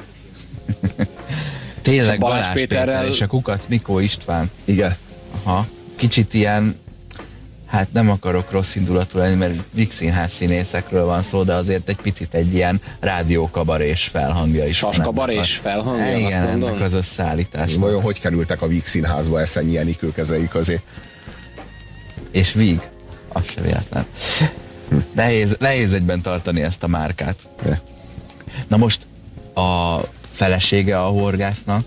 C: Tényleg Balázs Péter és a kukac Mikó István.
B: Igen.
C: Aha. Kicsit ilyen, hát nem akarok rossz indulatú lenni, mert Vígszínház színészekről van szó, de azért egy picit egy ilyen rádiókabarés felhangja is.
D: Saskabarés felhangja?
C: Igen, ennek az összeállítás.
B: Vajon hogy kerültek a Vígszínházba Eszenyi Enikő kezei közé?
C: És Víg, az se véletlen. Nehéz egyben tartani ezt a márkát.
B: De.
C: Na most a felesége a horgásznak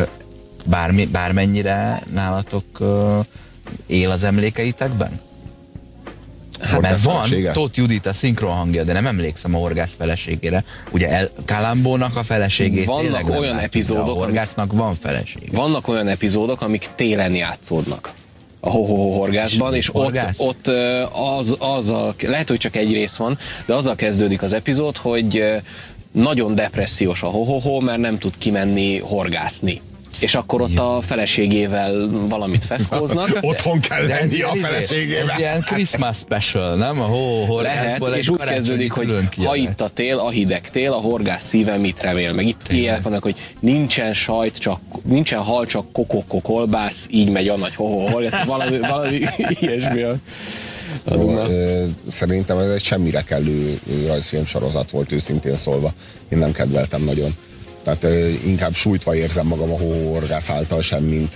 C: bármennyire nálatok él az emlékeitekben? Hát, mert van Tóth Judit a szinkron hangja, de nem emlékszem a horgász feleségére. Ugye Kalambónak a feleségét
D: vannak
C: tényleg nem
D: olyan
C: látjuk,
D: epizódok,
C: a horgásznak van felesége.
D: Vannak olyan epizódok, amik télen játszódnak a horgászban, és ott lehet, hogy csak egy rész van, de azzal kezdődik az epizód, hogy nagyon depressziós a mert nem tud kimenni horgászni. És akkor ott a feleségével valamit feszkóznak.
B: Otthon kell lenni a feleségével.
C: Ez ilyen Christmas special, nem? A horgászból
D: lehet, és úgy kezdődik, hogy ha itt a tél, a hideg tél, a horgász szíve mit remél. Meg itt ilyenek vannak, hogy nincsen sajt, nincsen hal, csak kolbász, így megy a nagy valami ilyesmi.
B: Szerintem ez egy semmire kellő rajzfilm sorozat volt, őszintén szólva. Én nem kedveltem nagyon. Tehát inkább sújtva érzem magam a horgász által sem, mint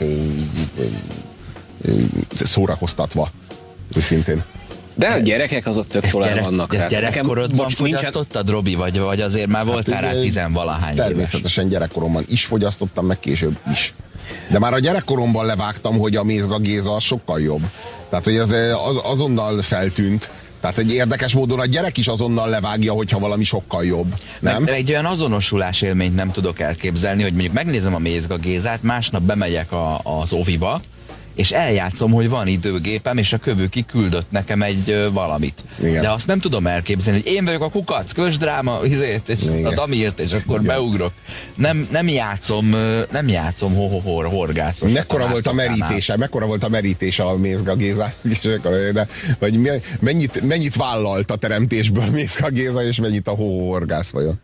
B: szórakoztatva, őszintén.
D: De a gyerekek azok tök jól el vannak.
C: Ezt gyerekkorodban fogyasztottad, Robi? Vagy azért már voltál rá 10-valahány éves?
B: Természetesen gyerekkoromban is fogyasztottam, meg később is. De már a gyerekkoromban levágtam, hogy a Mézga Géza sokkal jobb. Tehát, hogy ez azonnal feltűnt. Tehát egy érdekes módon a gyerek is azonnal levágja, hogyha valami sokkal jobb. Nem?
C: Egy olyan azonosulás élményt nem tudok elképzelni, hogy mondjuk megnézem a Mézga Gézát, másnap bemegyek az oviba, és eljátszom, hogy van időgépem, és a Kövőki küldött nekem egy valamit.
B: Igen.
C: De azt nem tudom elképzelni, hogy én vagyok a kukac, kösdráma, és a Damirt, és akkor beugrok. Nem játszom horgászos.
B: Mekkora volt a merítése a Mézga Géza, vagy mennyit vállalt a teremtésből Mézga Géza, és mennyit a horgász vajon?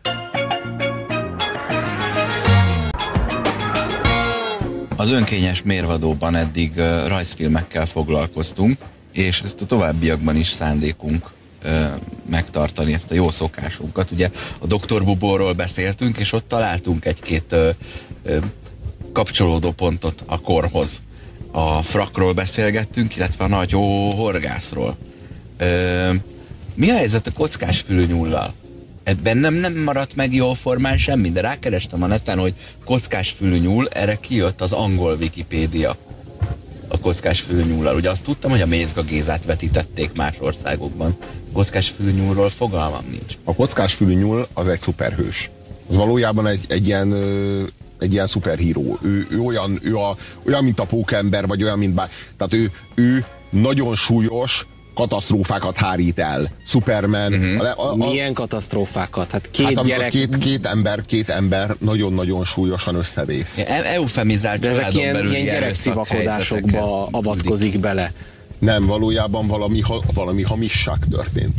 C: Az önkényes mérvadóban eddig rajzfilmekkel foglalkoztunk, és ezt a továbbiakban is szándékunk megtartani, ezt a jó szokásunkat. Ugye a Dr. Buborról beszéltünk, és ott találtunk egy-két kapcsolódó pontot a korhoz. A frakról beszélgettünk, illetve a nagy horgászról. Mi a helyzet a kockás fülűnyúllal? Ebben nem maradt meg jól formán semmi, de rákerestem a neten, hogy kockás fülűnyúl, erre kijött az angol Wikipédia a kockás fülűnyúllal. Ugye azt tudtam, hogy a Mézga Gézát vetítették más országokban. Kockás fülűnyúlról fogalmam nincs.
B: A kockás fülűnyúl az egy szuperhős. Az valójában egy ilyen szuperhíró. Ő olyan, mint a Pókember, vagy olyan, mint tehát ő nagyon súlyos katasztrófákat hárít el. Superman.
D: Milyen katasztrófákat? Hát
B: két ember nagyon-nagyon súlyosan összevész.
C: Eufemizált családon belüli
D: ilyen gyerekszivakodásokba avatkozik bele.
B: Nem, valójában valami hamisság történt.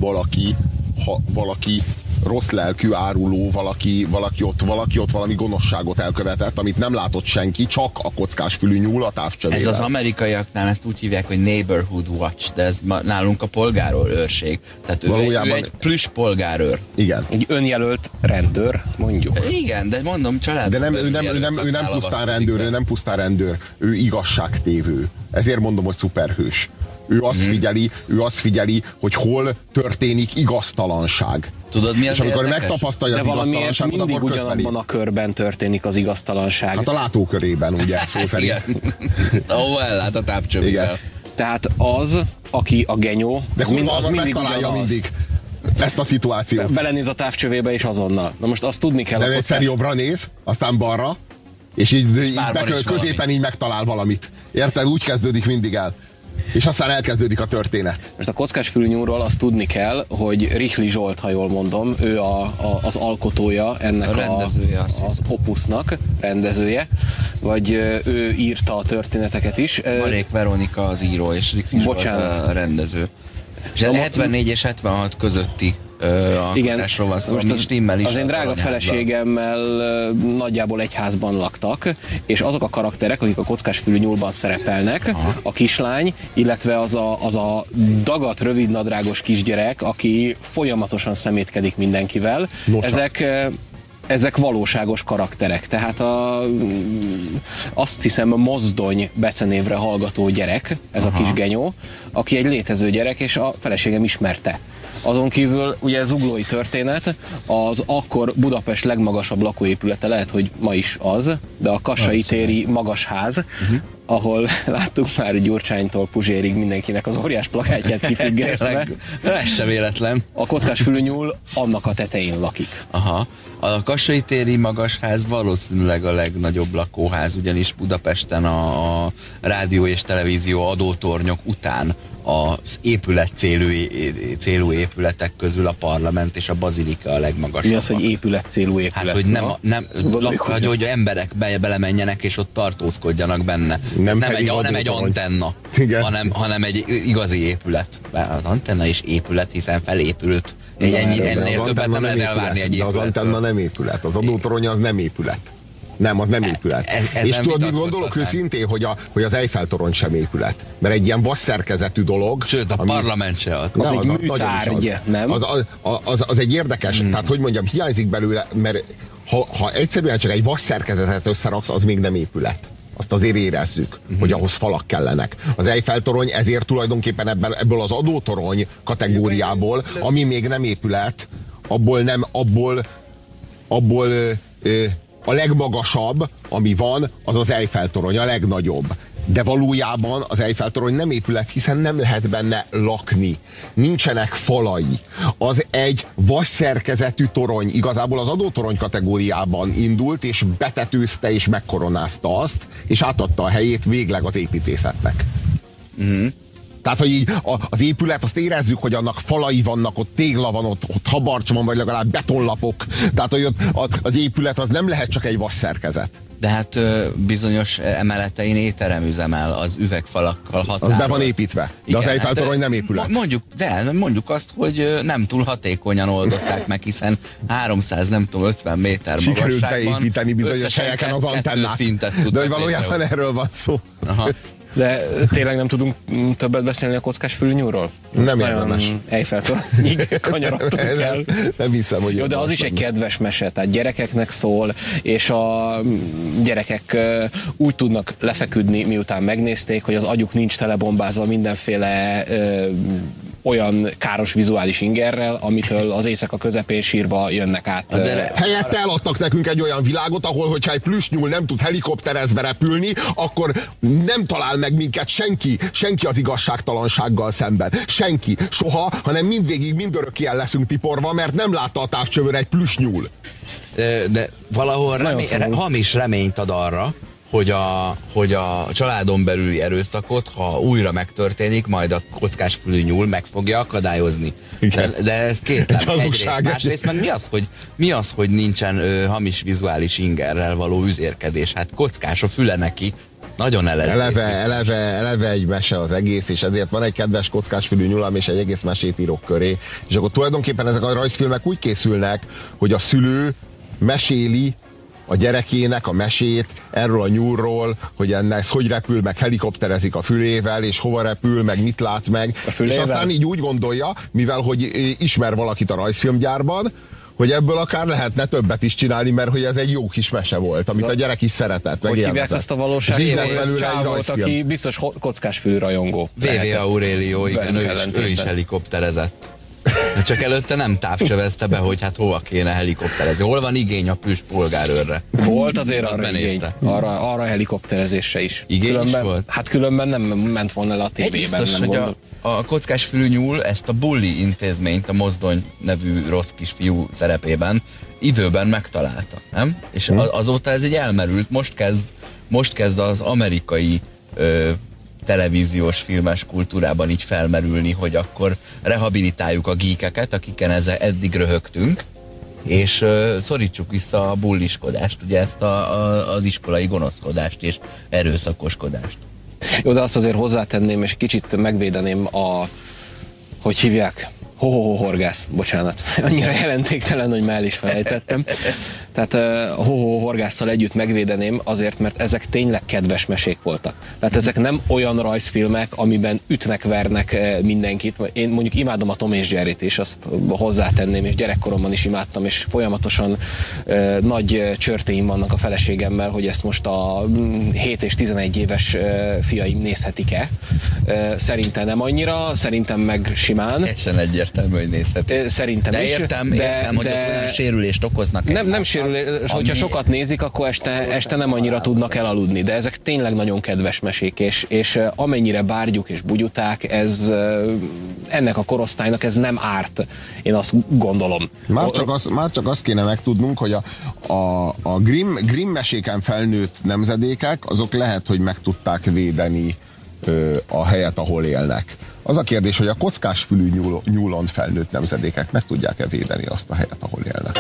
B: Valaki rossz lelkű áruló, valaki ott valami gonoszságot elkövetett, amit nem látott senki, csak a kockás fülűnyúl a távcsövével.
C: Ez az amerikaiaknál ezt úgy hívják, hogy neighborhood watch, de ez nálunk a polgárőrség. Tehát ő egy plüss polgárőr.
B: Igen.
D: Egy önjelölt rendőr, mondjuk.
C: Igen, de mondom, családban.
B: De ő nem pusztán rendőr, ő igazságtévő. Ezért mondom, hogy szuperhős. Ő azt figyeli, hogy hol történik igaztalanság.
C: Tudod, mi az
B: és amikor
C: érdekes?
B: Megtapasztalja az igaztalanságot, akkor közbelép.
D: Ugyanabban a körben történik az igaztalanság.
B: Hát a látókörében, ugye, szó szerint.
C: Ahol ellát a távcsövével.
D: Tehát az, aki a genyó,
B: de kurva megtalálja mindig ezt a szituációt.
D: Belenéz a távcsövébe és azonnal. Na most azt tudni kell.
B: Nem egyszer jobbra néz, aztán balra, és így középen így megtalál valamit. Érted? Úgy kezdődik mindig el. És aztán elkezdődik a történet.
D: Most a kockás fülűnyúlról azt tudni kell, hogy Rihli Zsolt, ha jól mondom, ő az alkotója ennek az opusznak, rendezője, vagy ő írta a történeteket is.
C: Marék Veronika az író, és Rihli Zsolt a rendező. És 74 és 76 közötti alkotásról van szó,
D: most az én drága feleségemmel nagyjából egy házban laktak, és azok a karakterek, akik a kockás fülűnyúlban szerepelnek, a kislány, illetve az a dagat, rövidnadrágos kisgyerek, aki folyamatosan szemétkedik mindenkivel, ezek valóságos karakterek. Tehát azt hiszem a Mozdony becenévre hallgató gyerek, ez a kis genyó, aki egy létező gyerek, és a feleségem ismerte. Azon kívül ugye zuglói történet, az akkor Budapest legmagasabb lakóépülete, lehet, hogy ma is az, de a Kassai téri magasház, ahol láttuk már Gyurcsánytól Puzsérig mindenkinek az óriás plakátját kifüggesztve.
C: Ez sem véletlen.
D: A kockás fülűnyúl annak a tetején lakik.
C: Aha. A Kassai téri magasház valószínűleg a legnagyobb lakóház, ugyanis Budapesten a rádió és televízió adótornyok után az épület célú épületek közül a parlament és a bazilika a legmagasabb.
D: Mi az, hogy épület célú épület?
C: Hát, hogy hogy emberek belemenjenek és ott tartózkodjanak benne. Nem egy antenna, hanem egy igazi épület. Az antenna is épület, hiszen felépült. Ennél többet nem lehet elvárni egy épülettől.
B: De az antenna nem épület, az adótorony az nem épület. Nem, az nem épület. És tudod, mit gondolok őszintén, hogy az Eiffel-torony sem épület. Mert egy ilyen vasszerkezetű dolog.
C: Sőt, a parlament se az.
D: Az egy műtárgy, nem?
B: Az egy érdekes, tehát hogy mondjam, hiányzik belőle, mert ha egyszerűen csak egy vasszerkezetet összeraksz, az még nem épület. Azt azért érezzük, hogy ahhoz falak kellenek. Az Eiffel-torony ezért tulajdonképpen ebből az adótorony kategóriából, ami még nem épület, abból a legmagasabb, ami van, az az Eiffel-torony, a legnagyobb. De valójában az Eiffel-torony nem épület, hiszen nem lehet benne lakni. Nincsenek falai. Az egy vasszerkezetű torony, igazából az adótorony kategóriában indult, és betetőzte és megkoronázta azt, és átadta a helyét végleg az építészetnek. Tehát, hogy így az épület, azt érezzük, hogy annak falai vannak, ott tégla van, ott habarcs van, vagy legalább betonlapok. Tehát, hogy ott az épület az nem lehet csak egy vasszerkezet.
C: De hát bizonyos emeletein étterem üzemel az üvegfalakkal határolt.
B: Az be van építve, de az Eiffel-torony nem épület.
C: Mondjuk azt, hogy nem túl hatékonyan oldották meg, hiszen 350 méter
B: sikerült
C: magasságban
B: beépíteni bizonyos helyeken az antennát. De hogy valójában erről van szó.
C: Aha.
D: De tényleg nem tudunk többet beszélni a kockás fülnyúlról?
B: Nem érdemes.
D: Eiffel-toronyig kanyarodtunk el.
B: Nem hiszem, hogy
D: jó, de az is egy kedves mese, tehát gyerekeknek szól, és a gyerekek úgy tudnak lefeküdni, miután megnézték, hogy az agyuk nincs telebombázva mindenféle olyan káros vizuális ingerrel, amitől az éjszaka közepén sírba jönnek át.
B: Helyette eladtak nekünk egy olyan világot, ahol, hogyha egy plüsnyúl nem tud helikopterezve repülni, akkor nem talál meg minket senki az igazságtalansággal szemben. Senki. Soha, hanem mindvégig, mindörökké el leszünk tiporva, mert nem látta a távcsövön egy plüsnyúl.
C: De valahol hamis reményt ad arra, hogy a családon belüli erőszakot, ha újra megtörténik, majd a kockásfülű nyúl meg fogja akadályozni. De ez kétlem. Egyrészt. Másrészt meg mi az, hogy nincsen hamis vizuális ingerrel való üzérkedés? Hát kockás a füle neki. Nagyon
B: eleve egy mese az egész, és ezért van egy kedves kockásfülű nyulam, és egy egész mesét írok köré. És akkor tulajdonképpen ezek a rajzfilmek úgy készülnek, hogy a szülő meséli a gyerekének a mesét erről a nyúlról, hogy ez hogy repül, meg helikopterezik a fülével, és hova repül, meg mit lát meg. És aztán így úgy gondolja, mivel hogy ismer valakit a rajzfilmgyárban, hogy ebből akár lehetne többet is csinálni, mert hogy ez egy jó kis mese volt, amit a gyerek is szeretett, meg élvezett.
D: Hogy hívják ezt a valóságot, csávót, aki biztos kockásfülű rajongó.
C: V.V. Aurelio, igen, ő is helikopterezett. Csak előtte nem távcsövezte be, hogy hát hova kéne helikopterezni. Hol van igény a plüss polgárőrre?
D: Volt azért arra igény. Arra helikopterezésre is.
C: Igény is volt?
D: Hát különben nem ment volna le a tévében.
C: Biztos, hogy a kockásfülű nyúl ezt a Bulli intézményt a Mozdony nevű rossz kisfiú szerepében időben megtalálta, nem? És azóta ez így elmerült. Most kezd az amerikai televíziós, filmes kultúrában így felmerülni, hogy akkor rehabilitáljuk a geekeket, akiken eddig röhögtünk, és szorítsuk vissza a bulliskodást, ugye ezt az iskolai gonoszkodást és erőszakoskodást.
D: Jó, de azt azért hozzátenném, és kicsit megvédeném hogy hívják? Horgász, bocsánat. Annyira jelentéktelen, hogy már el is felejtettem. Tehát horgásszal együtt megvédeném azért, mert ezek tényleg kedves mesék voltak. Tehát ezek nem olyan rajzfilmek, amiben ütnek-vernek mindenkit. Én mondjuk imádom a Tom és Jerryt, és azt hozzátenném, és gyerekkoromban is imádtam, és folyamatosan nagy csörtéim vannak a feleségemmel, hogy ezt most a 7 és 11 éves fiaim nézhetik-e. Szerintem nem annyira, szerintem meg simán.
C: Ez sem egyértelmű, hogy nézhetik.
D: Szerintem
C: de
D: is.
C: Értem, hogy ott olyan sérülést okoznak.
D: Nem sérülés, hogyha sokat nézik, akkor este nem annyira tudnak elaludni, de ezek tényleg nagyon kedves mesék, és amennyire bárgyuk és bugyuták, ez ennek a korosztálynak ez nem árt, én azt gondolom.
B: Már csak azt kéne megtudnunk, hogy a Grimm meséken felnőtt nemzedékek, azok lehet, hogy meg tudták védeni a helyet, ahol élnek. Az a kérdés, hogy a kockásfülű nyúlon felnőtt nemzedékek meg tudják-e védeni azt a helyet, ahol élnek.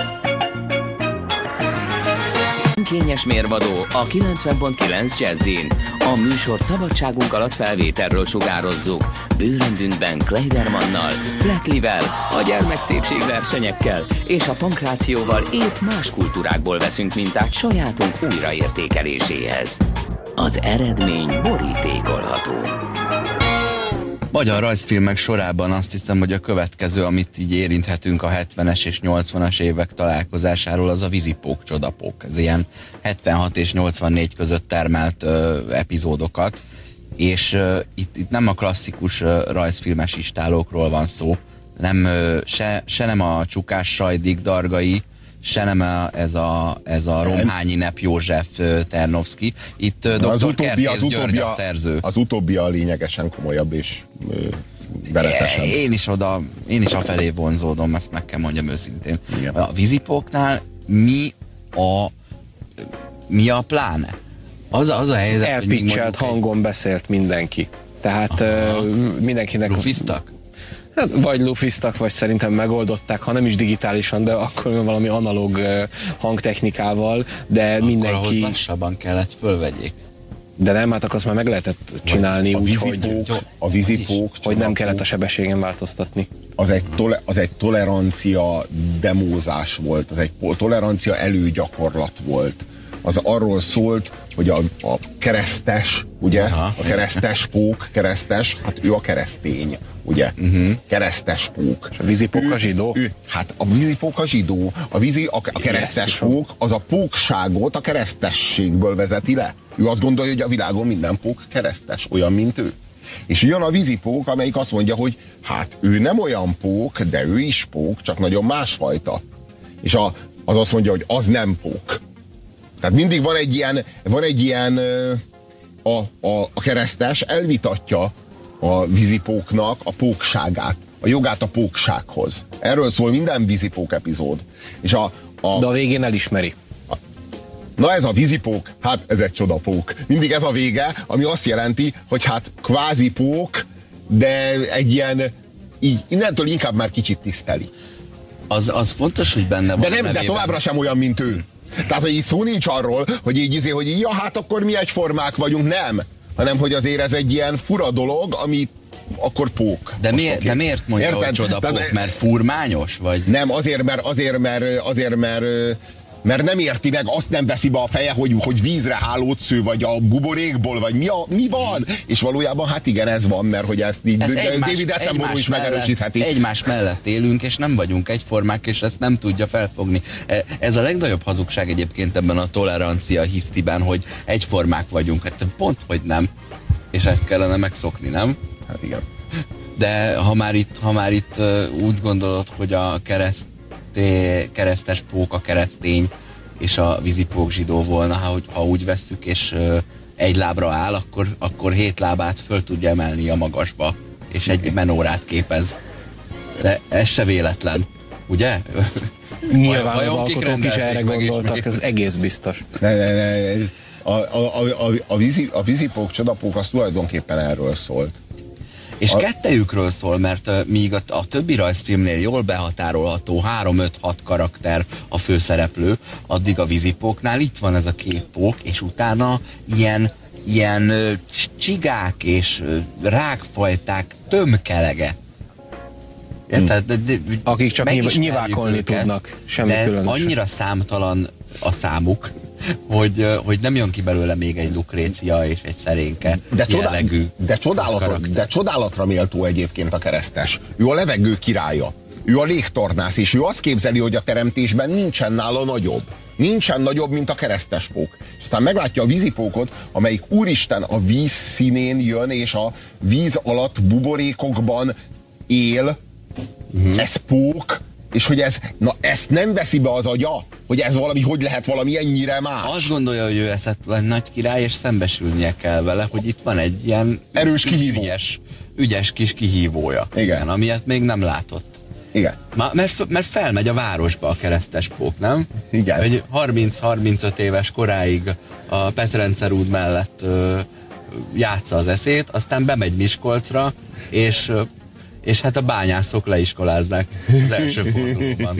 A: Kényes mérvadó a 90.9 Jazzin. A műsort szabadságunk alatt felvételről sugározzuk. Bőröndünkben Kleidermannal, Blacklivel, a gyermekszépségversenyekkel és a pankrációval épp más kultúrákból veszünk mintát sajátunk újraértékeléséhez. Az eredmény borítékolható.
C: Magyar rajzfilmek sorában azt hiszem, hogy a következő, amit így érinthetünk a 70-es és 80-as évek találkozásáról, az a Vízipók, Csodapók. Ez ilyen 76 és 84 között termelt epizódokat, és itt nem a klasszikus rajzfilmes istálókról van szó, nem, se nem a Csukás Sajdik Dargai, se nem ez a Romhányi Nep József Ternovszky. Itt dr. Kertész György a szerző.
B: Az utóbbi a lényegesen komolyabb és veretesebb.
C: Én is afelé vonzódom, ezt meg kell mondjam őszintén.
B: Igen.
C: A vízipóknál mi a pláne? Az a helyzet,
D: elpitchelt hangon beszélt mindenki. Tehát mindenkinek...
C: Lufiztak?
D: Hát, vagy lufiztak, vagy szerintem megoldották, ha nem is digitálisan, de akkor valami analóg hangtechnikával, de
C: akkor
D: mindenki...
C: ahhoz lassabban kellett fölvegyék.
D: De nem, hát akkor azt már meg lehetett csinálni úgy,
B: a vízipók
D: hogy nem kellett a sebességen változtatni.
B: Az egy tolerancia demózás volt, az egy tolerancia előgyakorlat volt. Az arról szólt, hogy a keresztes, ugye, a keresztes pók, hát ő a keresztény, ugye, keresztes pók.
D: És a vízipók a zsidó?
B: Hát a vízipók a zsidó, a keresztes pók, az a pókságot a keresztességből vezeti le. Ő azt gondolja, hogy a világon minden pók keresztes, olyan, mint ő. És jön a vízipók, amelyik azt mondja, hogy hát ő nem olyan pók, de ő is pók, csak nagyon másfajta. És az azt mondja, hogy az nem pók. Tehát mindig van egy ilyen a keresztes elvitatja a vízipóknak a pókságát, a jogát a póksághoz. Erről szól minden vízipók epizód. És
D: de a végén elismeri.
B: Na ez a vízipók, hát ez egy csodapók. Mindig ez a vége, ami azt jelenti, hogy hát kvázi pók, de egy ilyen, így, innentől inkább már kicsit tiszteli.
C: Az fontos, hogy benne van.
B: De továbbra sem olyan, mint ő. Tehát, hogy így szó nincs arról, hogy így hogy ja, hát akkor mi egyformák vagyunk, nem. Hanem, hogy azért ez egy ilyen fura dolog, ami akkor pók.
C: De miért mondja, érted? Hogy csodapók? Mert furmányos? Vagy?
B: Nem, azért, mert nem érti meg, azt nem veszi be a feje, hogy vízre hálót sző, vagy a buborékból, vagy mi van? És valójában hát igen, ez van, mert hogy ezt így David Attenborough is megerősítheti.
C: Egymás mellett élünk, és nem vagyunk egyformák, és ezt nem tudja felfogni. Ez a legnagyobb hazugság egyébként ebben a tolerancia hisztiben, hogy egyformák vagyunk. Hát pont, hogy nem. És ezt kellene megszokni, nem?
B: Hát igen.
C: De ha már itt úgy gondolod, hogy a keresztes pók a keresztény, és a vízipók zsidó volna, ha úgy vesszük, és egy lábra áll, akkor 7 lábát föl tudja emelni a magasba, és egy menórát képez. De ez se véletlen, ugye?
D: Nyilván az alkotók is erre gondoltak, ez egész biztos.
B: A vízipók, csodapók az tulajdonképpen erről szólt.
C: És kettejükről szól, mert míg a többi rajzfilmnél jól behatárolható 3-5-6 karakter a főszereplő, addig a vízipóknál itt van ez a 2 pók, és utána ilyen csigák és rákfajták tömkelege. Érted?
D: Akik csak nyivákolni tudnak, semmi különös.
C: Annyira számtalan a számuk, hogy nem jön ki belőle még egy Lukrécia és egy szerénke jellegű.
B: De csodálatra méltó egyébként a keresztes. Ő a levegő királya. Ő a légtornász, és ő azt képzeli, hogy a teremtésben nincsen nála nagyobb. Nincsen nagyobb, mint a keresztes pók. És aztán meglátja a vízipókot, amelyik úristen a víz színén jön, és a víz alatt buborékokban él. Ez pók. És hogy ezt nem veszi be az agya, hogy ez valami, hogy lehet valami ennyire más.
C: Azt gondolja, hogy ő eszetlen nagy király, és szembesülnie kell vele, hogy itt van egy ilyen
B: erős kihívó.
C: Ügyes kis kihívója.
B: Igen.
C: Amilyet még nem látott.
B: Igen.
C: Mert felmegy a városba a keresztes pók, nem?
B: Igen.
C: Hogy 30-35 éves koráig a Petrendszer út mellett játsza az eszét, aztán bemegy Miskolcra, és hát a bányászok leiskolázzák az első fordulóban.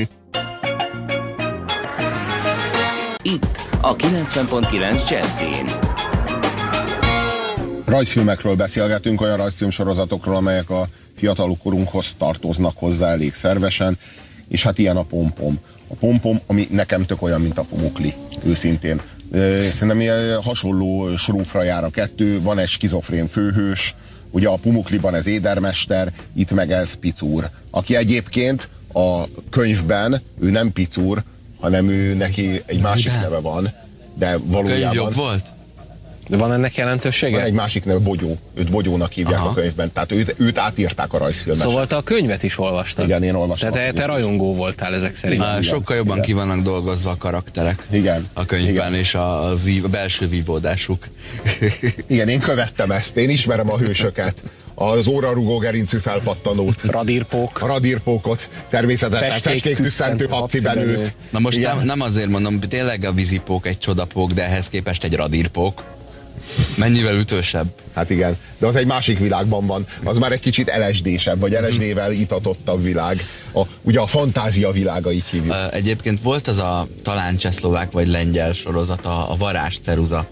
A: Itt a 90.9 Jazzin.
B: Rajzfilmekről beszélgetünk, olyan rajzfilm sorozatokról, amelyek a fiatal korunkhoz tartoznak hozzá elég szervesen, és hát ilyen a Pompom. A Pompom, ami nekem tök olyan, mint a Pumukli, őszintén. Szerintem ilyen hasonló srófra jár a kettő, van egy skizofrén főhős, ugye a Pumukliban ez édermester, itt meg ez Picúr. Aki egyébként a könyvben, ő nem Picúr, hanem ő neki egy másik neve van, de valójában...
C: Könyv jobb volt?
D: De van ennek jelentősége?
B: Van egy másik neve, Bogyó. Őt Bogyónak hívják a könyvben. Tehát őt átírták a rajzfilmesek.
D: Szóval te a könyvet is olvastad?
B: Igen, én olvastam.
D: Tehát te rajongó voltál ezek szerint.
C: Sokkal jobban ki vannak dolgozva a karakterek.
B: Igen.
C: A könyvben,
B: Igen.
C: és a belső vívódásuk.
B: Igen, én követtem ezt. Én ismerem a hősöket. Az órarugó gerincű felpattanót.
D: Radírpók.
B: A radírpókot. Természetesen festéktüsszentő habcibelőt.
C: Na most nem azért mondom, tényleg a vízipók egy csodapók, de ehhez képest egy radírpók. Mennyivel ütősebb?
B: Hát igen, de az egy másik világban van. Az már egy kicsit LSD-sebb, vagy LSD-vel itatottabb világ. Ugye a fantázia világa, így hívjuk.
C: Egyébként volt az a talán csehszlovák vagy lengyel sorozata, a varázsceruza.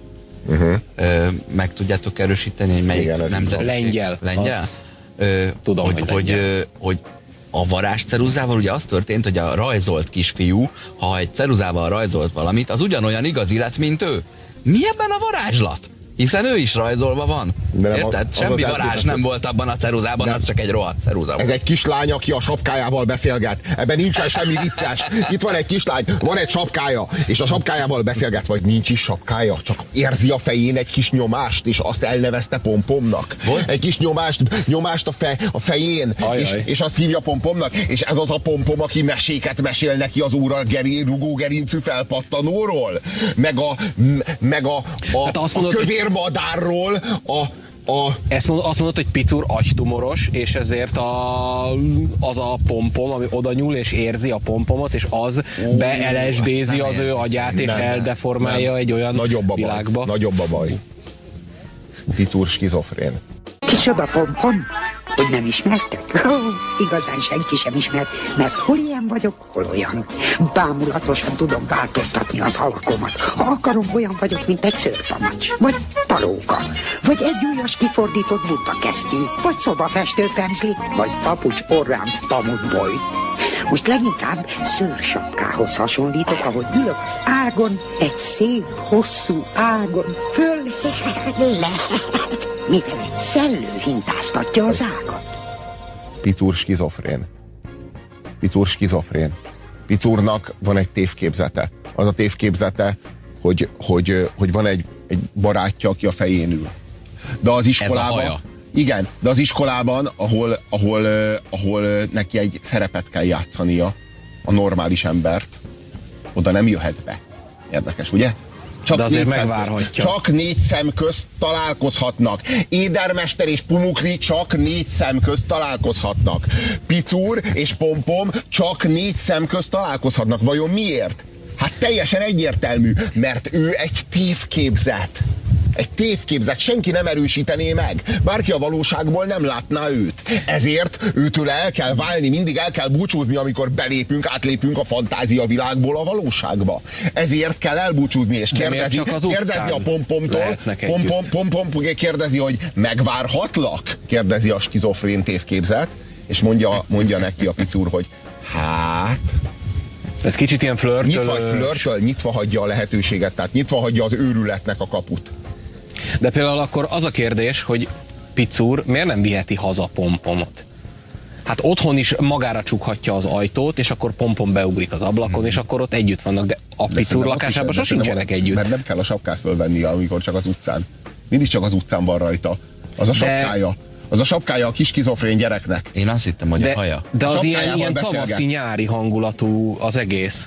C: Meg tudjátok erősíteni, hogy melyik nemzetiség? Lengyel?
D: Tudom,
C: hogy a varázsceruzával ugye az történt, hogy a rajzolt kisfiú, ha egy ceruzával rajzolt valamit, az ugyanolyan igazi lett, mint ő. Mi ebben a varázslat? Hiszen ő is rajzolva van. Érted? Semmi varázs nem volt abban a ceruzában, az csak egy rohadt ceruza.
B: Ez egy kislány, aki a sapkájával beszélget. Ebben nincsen semmi vicces. Itt van egy kislány, van egy sapkája, és a sapkájával beszélget, vagy nincs is sapkája, csak érzi a fején egy kis nyomást, és azt elnevezte Pompomnak. Egy kis nyomást a fején, és azt hívja Pompomnak, és ez az a Pompom, aki meséket mesél neki az rugógerincű felpattanóról, meg a kövér madárról,
D: azt mondod, hogy Picur agytumoros, és ezért az a Pompom, ami oda nyúl és érzi a Pompomot, és az be-LSD-zi az ő agyát, és eldeformálja egy olyan világba.
B: Nagyobb a baj. Picur skizofrén.
G: Kicsoda Pompom? Hogy nem ismertek? Igazán senki sem ismert, mert hol ilyen vagyok, hol olyan. Bámulatosan tudom változtatni az alakomat. Ha akarom, olyan vagyok, mint egy szőrpamacs, vagy palóka, vagy egy ujjas kifordított Buddha-kesztyű, vagy szobafestőpenzli, vagy papucs orrán pamutboly. Most leginkább szőrsapkához hasonlítok, ahogy ülök az ágon, egy szép, hosszú ágon, föl, le, mivel egy szellő hintáztatja az ágat.
B: Picur skizofrén. Picur skizofrén. Picurnak van egy tévképzete. Az a tévképzete, hogy van egy barátja, aki a fején ül. De az iskolában...
C: Ez a haja.
B: Igen, de az iskolában, ahol neki egy szerepet kell játszania, a normális embert, oda nem jöhet be. Érdekes, ugye?
D: De azért megvárhatja.
B: Csak 4 szem közt találkozhatnak. Édermester és Pumukli csak 4 szem közt találkozhatnak. Picur és Pompom csak 4 szem közt találkozhatnak. Vajon miért? Hát teljesen egyértelmű, mert ő egy tévképzet. Egy tévképzet, senki nem erősítené meg. Bárki a valóságból nem látná őt. Ezért őtől el kell válni, mindig el kell búcsúzni, amikor átlépünk a fantázia világból a valóságba. Ezért kell elbúcsúzni, és kérdezi a Pompomtól. Pompom kérdezi, hogy megvárhatlak? Kérdezi a skizofrén tévképzet, és mondja neki a Picur, hogy hát...
D: Ez kicsit ilyen flörtölős.
B: Nyitva hagyja a lehetőséget, tehát nyitva hagyja az őrületnek a kaput.
D: De például akkor az a kérdés, hogy Picur miért nem viheti haza Pompomot? Hát otthon is magára csukhatja az ajtót, és akkor Pompom beugrik az ablakon, és akkor ott együtt vannak, de a Picur lakásában sosincsenek együtt.
B: Mert nem kell a sapkát fölvenni, amikor csak az utcán. Mindig csak az utcán van rajta. Az a sapkája. Az a sapkája a kis skizofrén gyereknek.
C: Én azt hittem, hogy a haja.
D: De az ilyen tavaszi nyári hangulatú az egész.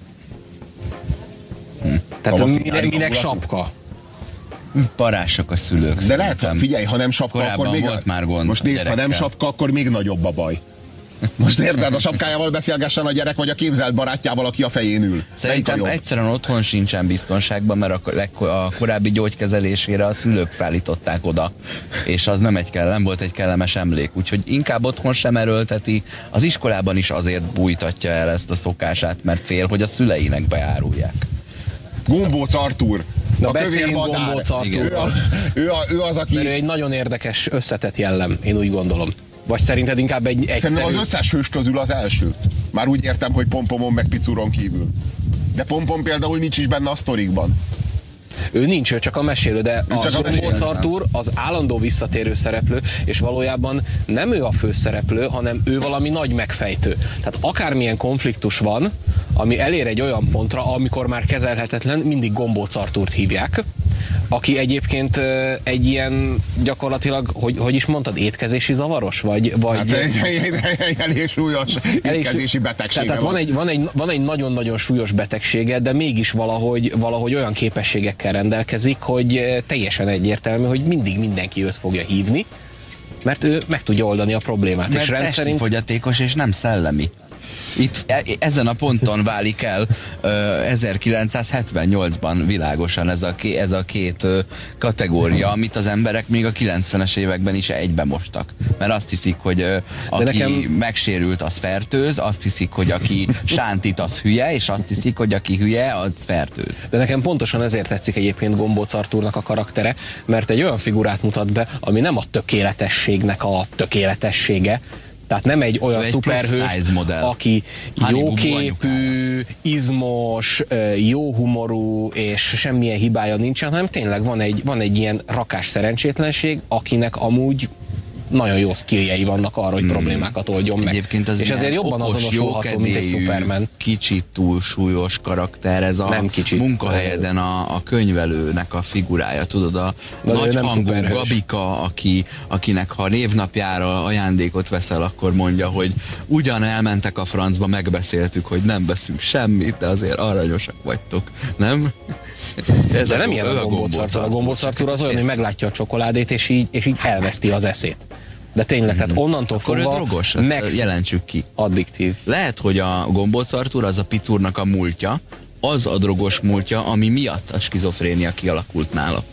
D: Tehát minek sapka?
C: Parások a szülők.
B: De lehet, figyelj, ha nem sapka,
C: korábban
B: akkor még...
C: volt már gond.
B: Most nézd, ha nem sapka, akkor még nagyobb a baj. Most érted, a sapkájával beszélgessen a gyerek, vagy a képzelt barátjával, aki a fején ül.
C: Szerintem egyszerűen otthon sincsen biztonságban, mert a korábbi gyógykezelésére a szülők szállították oda. És az nem volt egy kellemes emlék. Úgyhogy inkább otthon sem erőlteti. Az iskolában is azért bújtatja el ezt a szokását, mert fél, hogy a szüleinek beárulják.
B: Gombóc Artúr.
D: A kövér madár.
B: Ő az, aki...
D: Mert ő egy nagyon érdekes, összetett jellem, én úgy gondolom. Vagy szerinted inkább egy egyszerű...
B: Szerintem az összes hős közül az első. Már úgy értem, hogy Pompomon meg Picuron kívül. De Pompom például nincs is benne a sztorikban.
D: Ő nincs, ő csak a mesélő, de a Gombóc Artúr az állandó visszatérő szereplő, és valójában nem ő a főszereplő, hanem ő valami nagy megfejtő. Tehát akármilyen konfliktus van, ami elér egy olyan pontra, amikor már kezelhetetlen, mindig Gombóc Artúrt hívják, aki egyébként egy ilyen gyakorlatilag, hogy is mondtad, étkezési zavaros? Vagy
B: hát elég súlyos étkezési betegsége
D: tehát van egy nagyon-nagyon súlyos betegsége, de mégis valahogy olyan képességekkel rendelkezik, hogy teljesen egyértelmű, hogy mindig mindenki őt fogja hívni, mert ő meg tudja oldani a problémát.
C: Mert
D: és
C: testi fogyatékos és nem szellemi. Itt ezen a ponton válik el 1978-ban világosan ez a két kategória, amit az emberek még a 90-es években is egybe mostak. Mert azt hiszik, hogy aki megsérült, az fertőz, azt hiszik, hogy aki sántít, az hülye, és azt hiszik, hogy aki hülye, az fertőz.
D: De nekem pontosan ezért tetszik egyébként Gombóc Artúrnak a karaktere, mert egy olyan figurát mutat be, ami nem a tökéletességnek a tökéletessége, tehát nem egy olyan szuperhős, aki jóképű, izmos, jó humorú, és semmilyen hibája nincsen, hanem tényleg van egy ilyen rakás szerencsétlenség, akinek amúgy nagyon jó skilljei vannak arra, hogy problémákat oldjon meg.
C: Egyébként az
D: és ezért jobban azonosulható, mint egy Superman.
C: Kicsit túlsúlyos karakter, ez a munkahelyeden a könyvelőnek a figurája, tudod, a nagyhangú Gabika, akinek ha névnapjára ajándékot veszel, akkor mondja, hogy ugyan elmentek a francba, megbeszéltük, hogy nem veszünk semmit, de azért aranyosak vagytok, nem?
D: De nem ilyen a Gombóc Artúr. A Gombóc Artúr az olyan, hogy meglátja a csokoládét, és így elveszti az eszét. De tényleg, tehát onnantól fogva...
C: Akkor ő drogos, ezt jelentsük ki.
D: Addiktív.
C: Lehet, hogy a Gombóc Artúr az a Picúrnak a múltja, az a drogos múltja, ami miatt a skizofrénia kialakult nála.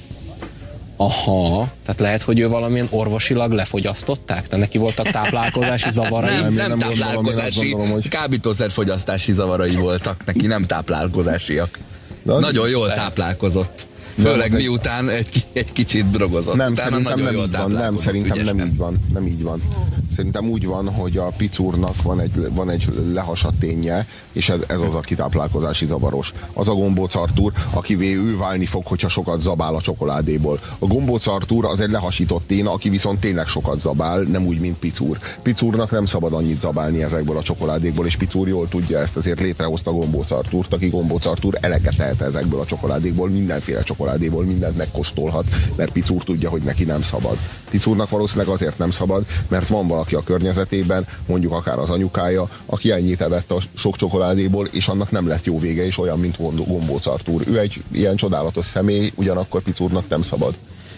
D: Aha, tehát lehet, hogy ő valamilyen orvosilag lefogyasztották? Tehát neki voltak táplálkozási zavarai?
C: Nem táplálkozási, kábítószerfogyasztási zavarai voltak neki, nem táplálkozásiak. Nagyon jól táplálkozott. Főleg miután egy kicsit drogozott.
B: Nem, szerintem nem így van. Nem, szerintem nem így van. Szerintem úgy van, hogy a Picúrnak van egy lehasadt ténye, és ez az, aki táplálkozási zavaros. Az a Gombóc Artúr, akivé ő válni fog, hogyha sokat zabál a csokoládéból. A Gombóc Artúr az egy lehasított tén, aki viszont tényleg sokat zabál, nem úgy, mint Picúr. Picúrnak nem szabad annyit zabálni ezekből a csokoládékból, és Picúr jól tudja ezt, ezért létrehozta Gombóc Artúrt, aki Gombóc Artúr eleget tehet ezekből a csokoládékból, mindenféle csokoládéból mindent megkóstolhat, mert Picúr tudja, hogy neki nem szabad. Picúrnak valószínűleg azért nem szabad, mert van valaki a környezetében, mondjuk akár az anyukája, aki ennyit evett a sok csokoládéból, és annak nem lett jó vége, és olyan, mint Gombóc Artúr. Ő egy ilyen csodálatos személy, ugyanakkor Picúrnak nem szabad.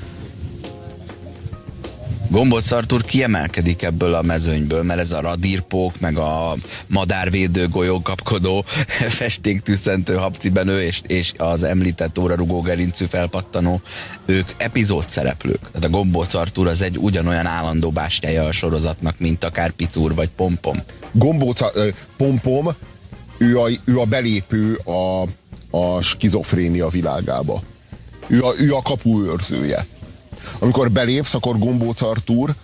C: Gombóc Artúr kiemelkedik ebből a mezőnyből, mert ez a radírpók, meg a madárvédő, golyókapkodó, festéktüsszentő habcibenő, és az említett órarugó gerincű felpattanó, ők epizód szereplők. Tehát a Gombóc Artúr az egy ugyanolyan állandó bástyája a sorozatnak, mint akár Picúr vagy Pompom.
B: Pompom, ő a belépő a skizofrénia világába. Ő a kapuőrzője. Amikor belépsz, akkor Gombóc Artúr,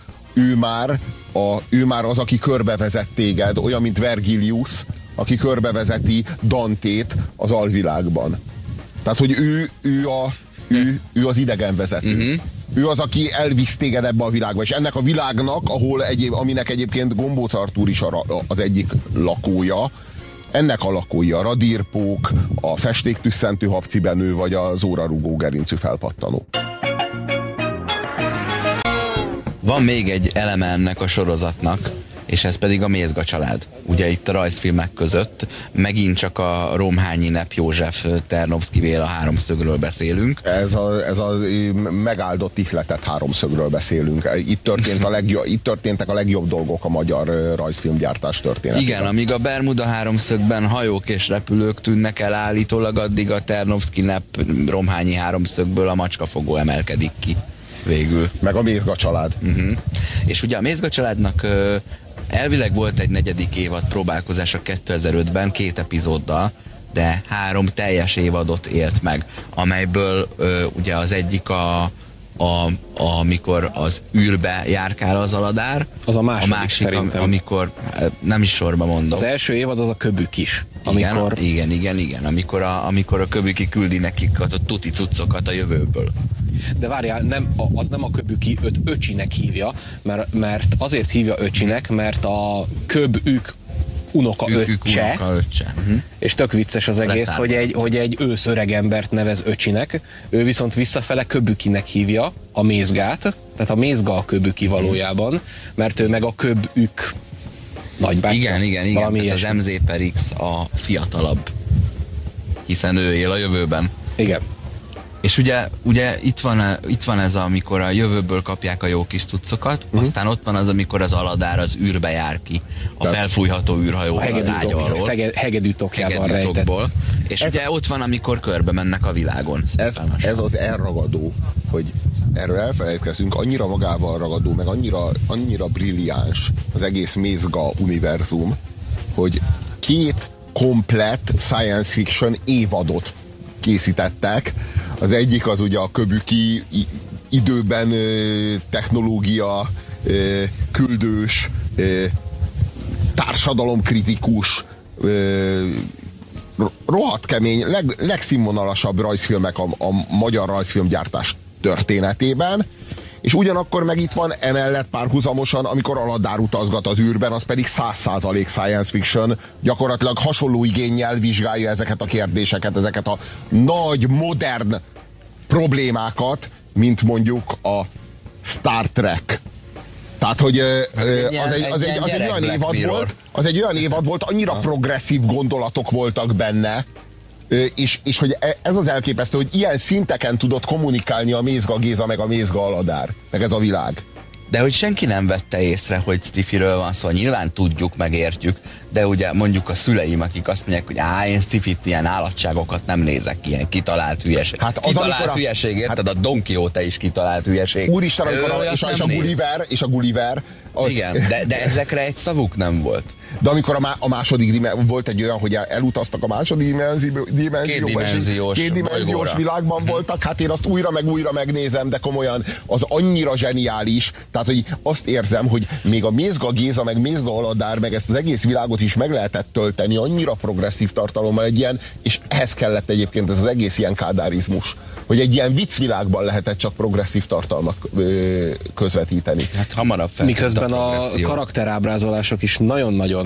B: ő már az, aki körbevezet téged, olyan, mint Vergilius, aki körbevezeti Dantét az alvilágban. Tehát, hogy ő az idegenvezető. Ő az, aki elvisz téged ebbe a világba, és ennek a világnak, aminek egyébként Gombóc Artúr is az egyik lakója, ennek a lakói a radírpók, a festéktüsszentő habcibenő, vagy az órarugó gerincű felpattanó.
C: Van még egy eleme ennek a sorozatnak, és ez pedig a Mézga család. Ugye itt a rajzfilmek között megint csak a Romhányi Nep József Ternovszkivél a háromszögről beszélünk.
B: Ez a megáldott ihletett háromszögről beszélünk. Itt történtek a legjobb dolgok a magyar rajzfilmgyártás történetében.
C: Igen, amíg a Bermuda háromszögben hajók és repülők tűnnek el állítólag, addig a Ternovszki Nep Romhányi háromszögből a macskafogó emelkedik ki végül.
B: Meg a Mézga család.
C: És ugye a Mézga családnak elvileg volt egy 4. évad próbálkozása 2005-ben 2 epizóddal, de 3 teljes évadot élt meg, amelyből ugye az egyik amikor az űrbe járkál az Aladár,
D: az a másik szerintem.
C: Amikor nem is sorba mondom.
D: Az első évad az a Köbük is.
C: Igen. Amikor a Köbüki küldi nekik a tuti cuccokat a jövőből.
D: De várjál, az nem a Köbüki, őt Öcsinek hívja, mert azért hívja Öcsinek, mert a Köbük unokaöccse.
C: Uh-huh.
D: És tök vicces az egész, hogy egy ősz öreg embert nevez öcsinek, ő viszont visszafele Köbükinek hívja a mézgát, tehát a mézga a Köbüki valójában, mert ő meg a Köbük nagybátyja.
C: Igen, tehát az MZ per X a fiatalabb, hiszen ő él a jövőben.
D: Igen.
C: És ugye itt van ez, amikor a jövőből kapják a jó kis cuccokat, aztán ott van az, amikor az Aladár az űrbe jár ki, a felfújható űrhajóval az ágy alól.
D: Hegedűtokból.
C: És ugye ott van, amikor körbe mennek a világon.
B: Ez az elragadó, hogy erről elfelejtkezünk, annyira magával ragadó, meg annyira brilliáns az egész mézga univerzum, hogy 2 komplett science fiction évadot készítettek. Az egyik az ugye a Köbüki időben technológia küldős, társadalomkritikus, rohadt kemény, legszínvonalasabb rajzfilmek a magyar rajzfilmgyártás történetében, és ugyanakkor meg itt van emellett párhuzamosan, amikor Aladár utazgat az űrben, az pedig 100% science fiction, gyakorlatilag hasonló igénnyel vizsgálja ezeket a kérdéseket, ezeket a nagy, modern problémákat, mint mondjuk a Star Trek. Tehát, hogy az egy olyan évad volt, annyira progresszív gondolatok voltak benne, és hogy ez az elképesztő, hogy ilyen szinteken tudott kommunikálni a Mézga Géza meg a Mézga Aladár, meg ez a világ.
C: De hogy senki nem vette észre, hogy sci-firől van szó, nyilván tudjuk, megértjük, de ugye mondjuk a szüleim, akik azt mondják, hogy én sci-fit, ilyen állatságokat nem nézek, ilyen kitalált hülyeség. Hát kitalált hülyeség, érted? A Don Quixote is kitalált hülyeség.
B: Úristen, és a Gulliver.
C: Igen, de ezekre egy szavuk nem volt.
B: De amikor a második volt egy olyan, hogy elutaztak a második kétdimenziós világban voltak, hát én azt újra meg újra megnézem, de komolyan az annyira zseniális, tehát hogy azt érzem, hogy még a Mézga Géza, meg Mézga Aladár, meg ezt az egész világot is meg lehetett tölteni annyira progresszív tartalommal egy ilyen, és ehhez kellett egyébként ez az egész ilyen kádárizmus, hogy egy ilyen viccvilágban lehetett csak progresszív tartalmat közvetíteni.
C: Hát hamarabb
D: miközben a karakterábrázolások is nagyon-nagyon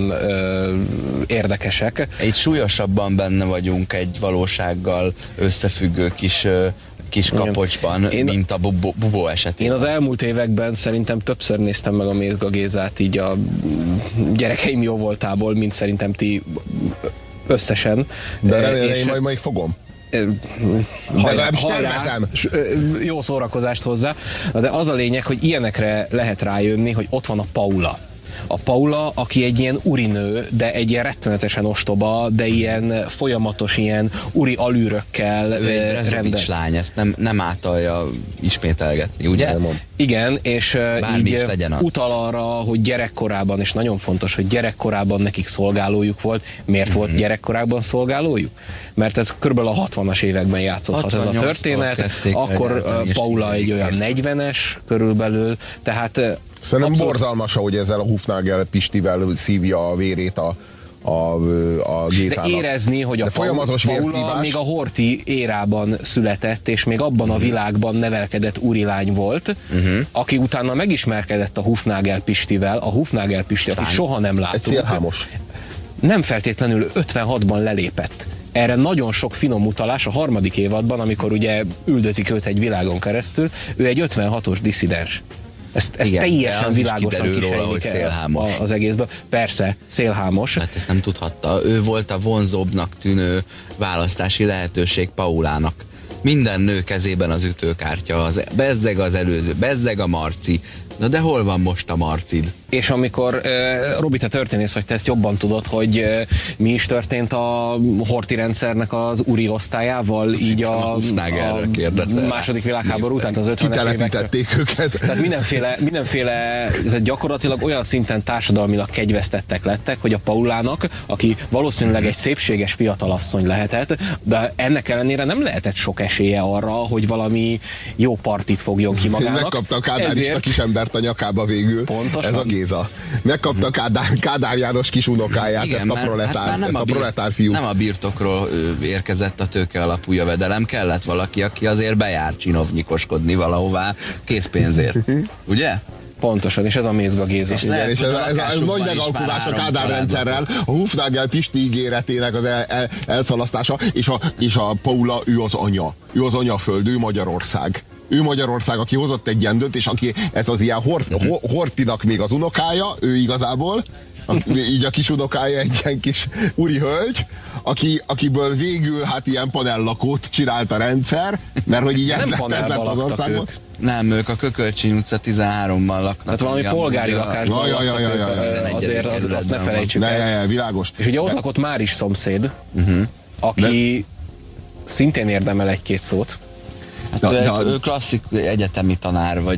D: érdekesek.
C: Egy súlyosabban benne vagyunk egy valósággal összefüggő kis kapocsban, mint a Bubó esetén.
D: Én az elmúlt években szerintem többször néztem meg a Mézga Gézát így a gyerekeim jó voltából, mint szerintem ti összesen.
B: De remélem, én majd fogom.
D: Hajrá, jó szórakozást hozzá. De az a lényeg, hogy ilyenekre lehet rájönni, hogy ott van a Paula. A Paula, aki egy ilyen urinő, de egy ilyen rettenetesen ostoba, de ilyen folyamatos ilyen uri alűrökkel
C: Rezovics lány, ezt nem átalja ismételgetni, ugye?
D: Igen, és így utal arra, hogy gyerekkorában, és nagyon fontos, hogy gyerekkorában nekik szolgálójuk volt. Miért volt gyerekkorában szolgálójuk? Mert ez körülbelül a 60-as években játszódhat ez a történet, akkor Paula egy olyan 40-es körülbelül, tehát
B: szerintem borzalmas, hogy ezzel a Hufnagel Pistivel szívja a vérét a Gézának.
D: De érezni, hogy a Paula még a Horthy érában született, és még abban a világban nevelkedett úrilány volt, aki utána megismerkedett a Hufnagel Pistivel, a Hufnagel Pisti, akit soha nem láttuk.
B: Egy szélhámos.
D: Nem feltétlenül 56-ban lelépett. Erre nagyon sok finom utalás a 3. évadban, amikor ugye üldözik őt egy világon keresztül, ő egy 56-os disszidens. Ez teljesen világosan kisejlik az egészből. Persze, szélhámos.
C: Hát ezt nem tudhatta. Ő volt a vonzóbbnak tűnő választási lehetőség Paulának. Minden nő kezében az ütőkártya, bezzeg az előző, bezzeg a Marci. Na de hol van most a Marcid?
D: És amikor, Robi, te történész vagy, te ezt jobban tudod, hogy mi is történt a Horthy rendszernek az uri osztályával, így a második világháború után, az 50-es évekről.
B: Őket.
D: Tehát mindenféle gyakorlatilag olyan szinten társadalmilag kegyvesztettek lettek, hogy a Paulának, aki valószínűleg egy szépséges fiatalasszony lehetett, de ennek ellenére nem lehetett sok esélye arra, hogy valami jó partit fogjon ki magának.
B: Megkapta a kádárista kis embert a nyakába végül.
D: Pontosan.
B: Ez a Géza. Megkapta Kádár János kis unokáját,
C: igen,
B: ezt a proletár fiút.
C: Nem a birtokról érkezett a tőke alapú jövedelem, kellett valaki, aki azért bejár csinovnyikoskodni valahová készpénzért. Ugye?
D: Pontosan, és ez a Mézga Géza.
C: És
B: Igen, és ez nagy
C: lakásukban is
B: megalkulás a
C: már
B: Kádár
C: 3
B: rendszerrel, a Hufnagel Pisti ígéretének az elszalasztása, és a Paula, ő az anyaföld, ő Magyarország. Ő Magyarország, aki hozott egy ilyen döntést, aki ez az ilyen Hortinak még az unokája, ő igazából, így a kis unokája egy ilyen kis úri hölgy, akiből végül hát ilyen panellakót csinált a rendszer, mert hogy így ez lett az országban.
C: Nem, ők a Kökölcsiny utca 13-ban laknak.
D: Tehát valami polgári lakásban azért azt ne felejtsük el.
B: Világos.
D: És ugye ott lakott Máris szomszéd, aki szintén érdemel egy-két szót.
C: Hát ő klasszik egyetemi tanár, vagy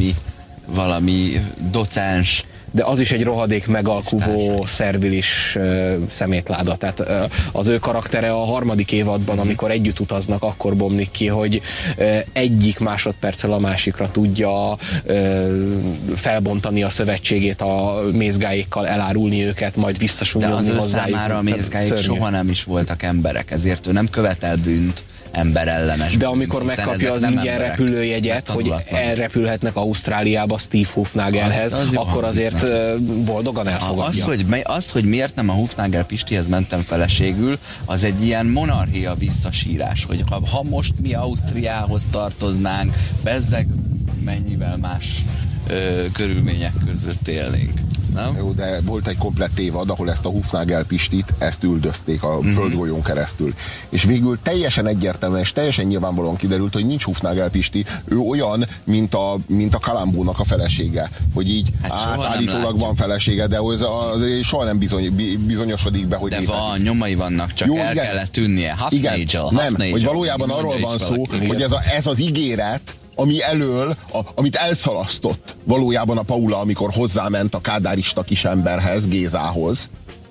C: valami docens.
D: De az is egy rohadék megalkuvó, szervilis szemétláda. Tehát az ő karaktere a 3. évadban, amikor együtt utaznak, akkor bomlik ki, hogy egyik másodperccel a másikra tudja felbontani a szövetségét a mézgáékkal, elárulni őket, majd visszasúnyogni hozzájuk.
C: De az ő számára a mézgáék soha nem is voltak emberek, ezért ő nem követel bűnt, emberellenes.
D: De amikor megkapja az ingyen repülőjegyet, hogy elrepülhetnek Ausztráliába Steve Hufnagelhez, akkor azért boldogan elfogadja.
C: Az, hogy miért nem a Hufnagel Pistihez mentem feleségül, az egy ilyen monarchia visszasírás, hogy ha most mi Ausztriához tartoznánk, bezzeg mennyivel más körülmények között élnénk. Nem?
B: Jó, de volt egy komplett évad, ahol ezt a Hufnagel Pistit, ezt üldözték a földgolyón keresztül. És végül teljesen egyértelműen és teljesen nyilvánvalóan kiderült, hogy nincs Hufnagel Pisti, ő olyan, mint a Kalambónak a felesége. Hogy így állítólag van felesége, de az soha nem bizonyosodik be, hogy
C: de
B: létezik.
C: van, nyomai vannak, csak jó, el kellett tűnnie.
B: Nem, hogy valójában arról van szó, hogy ez az ígéret, ami elől, amit elszalasztott valójában a Paula, amikor hozzáment a kádárista kisemberhez, Gézához,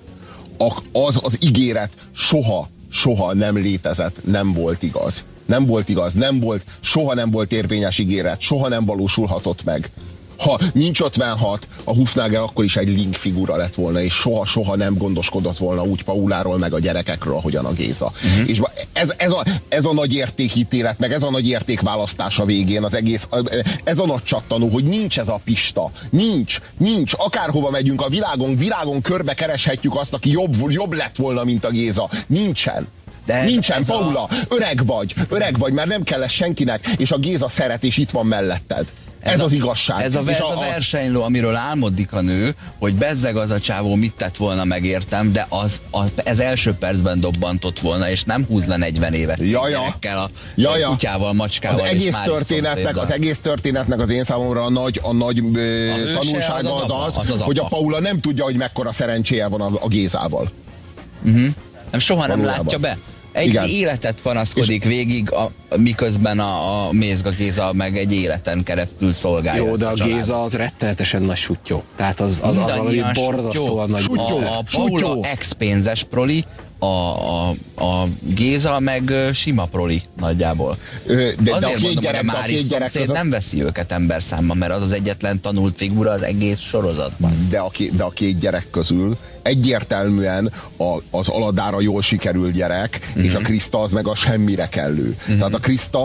B: az ígéret soha nem létezett, nem volt igaz. Soha nem volt érvényes ígéret, soha nem valósulhatott meg. Ha nincs 56, a Hufnagel akkor is egy link figura lett volna, és soha nem gondoskodott volna úgy Pauláról, meg a gyerekekről, ahogyan a Géza. És ez a nagy értékítélet, meg ez a nagy értékválasztás a végén, az egész, ez a nagy csattanó, hogy nincs ez a Pista. Nincs. Akárhova megyünk a világon körbe kereshetjük azt, aki jobb lett volna, mint a Géza. Nincsen. Nincsen, Paula, öreg vagy, mert nem kell ez senkinek, és a Géza szeret, és itt van melletted. Ez az igazság.
C: Ez a versenyló, amiről álmodik a nő, hogy bezzeg az a csávó mit tett volna, megértem, de ez első percben dobbantott volna, és nem húz le 40 évet gyerekkel, a kutyával, macskával.
B: Az egész történetnek az én számomra a nagy tanulsága az, hogy a Paula nem tudja, hogy mekkora szerencséje van a Gézával.
C: Soha nem látja be. Egy életet panaszkodik végig, miközben a Mézga Géza meg egy életen keresztül szolgálja.
D: Jó, de a Géza az rettenetesen nagy sutyó. Tehát az valami borzasztóan nagy.
C: A Paula ex-pénzes proli, a Géza meg sima proli nagyjából. Azért mondom, hogy a Máris szomszéd nem veszi őket emberszámba, mert az egyetlen tanult figura az egész sorozatban.
B: De a két gyerek közül egyértelműen az Aladára jól sikerült gyerek, és a Kriszta az meg a semmire kellő. Tehát a Kriszta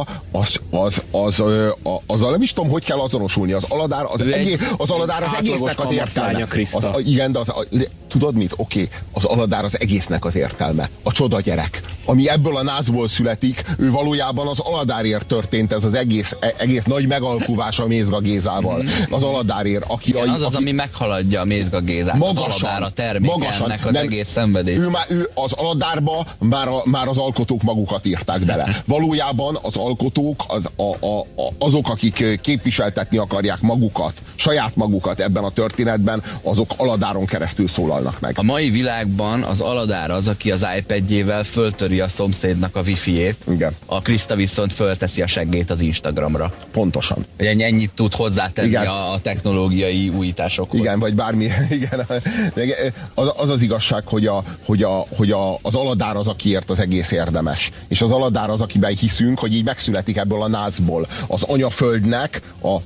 B: azzal nem is tudom, hogy kell azonosulni. Az Aladár az egésznek az értelme. Igen, de tudod mit? Az Aladár az egésznek az értelme. A csoda gyerek. Ami ebből a názból születik, ő valójában az Aladárért történt ez az egész nagy megalkuvás a Mézga Gézával. Az Aladárért, aki
C: ami meghaladja a Mézga Gézát. Az Aladár a termékennek az egész szenvedés.
B: Ő az Aladárba már az alkotók magukat írták bele. Valójában az alkotók, azok, akik képviseltetni akarják saját magukat ebben a történetben, azok Aladáron keresztül szólalnak meg.
C: A mai világban az Aladár az, aki az iPadjével föltöri a szomszédnak a wifi-ét.
B: Igen.
C: A Kriszta viszont fölteszi a seggét az Instagramra.
B: Pontosan.
C: Ennyit tud hozzátenni a technológiai újításokhoz.
B: Igen, vagy bármi. Igen. Az igazság, hogy az Aladár az, akiért az egész érdemes. És az Aladár az, akiben hiszünk, hogy így megszületik ebből a názból. Az anyaföldnek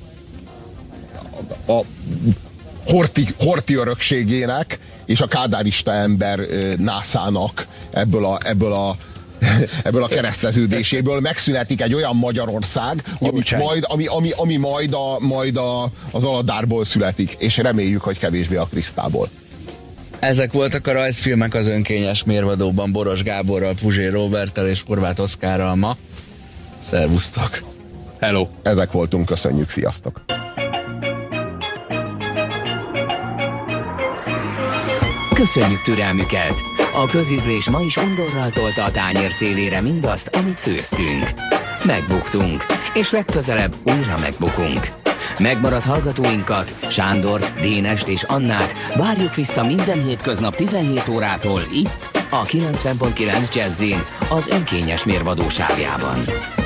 B: a horti örökségének és a kádárista ember nászának ebből a ebből a kereszteződéséből megszületik egy olyan Magyarország, ami majd az Aladárból születik, és reméljük, hogy kevésbé a Krisztából.
C: Ezek voltak a rajzfilmek az önkényes mérvadóban Boros Gáborral, Puzsér Róberttel és Horváth Oszkárral ma. Szervusztok!
D: Hello!
B: Ezek voltunk, köszönjük, sziasztok!
A: Köszönjük türelmüket! A közízlés ma is undorral tolta a tányér szélére mindazt, amit főztünk. Megbuktunk, és legközelebb újra megbukunk. Megmaradt hallgatóinkat, Sándort, Dénest és Annát várjuk vissza minden hétköznap 17 órától itt, a 90.9 Jazzin, az önkényes mérvadóságában.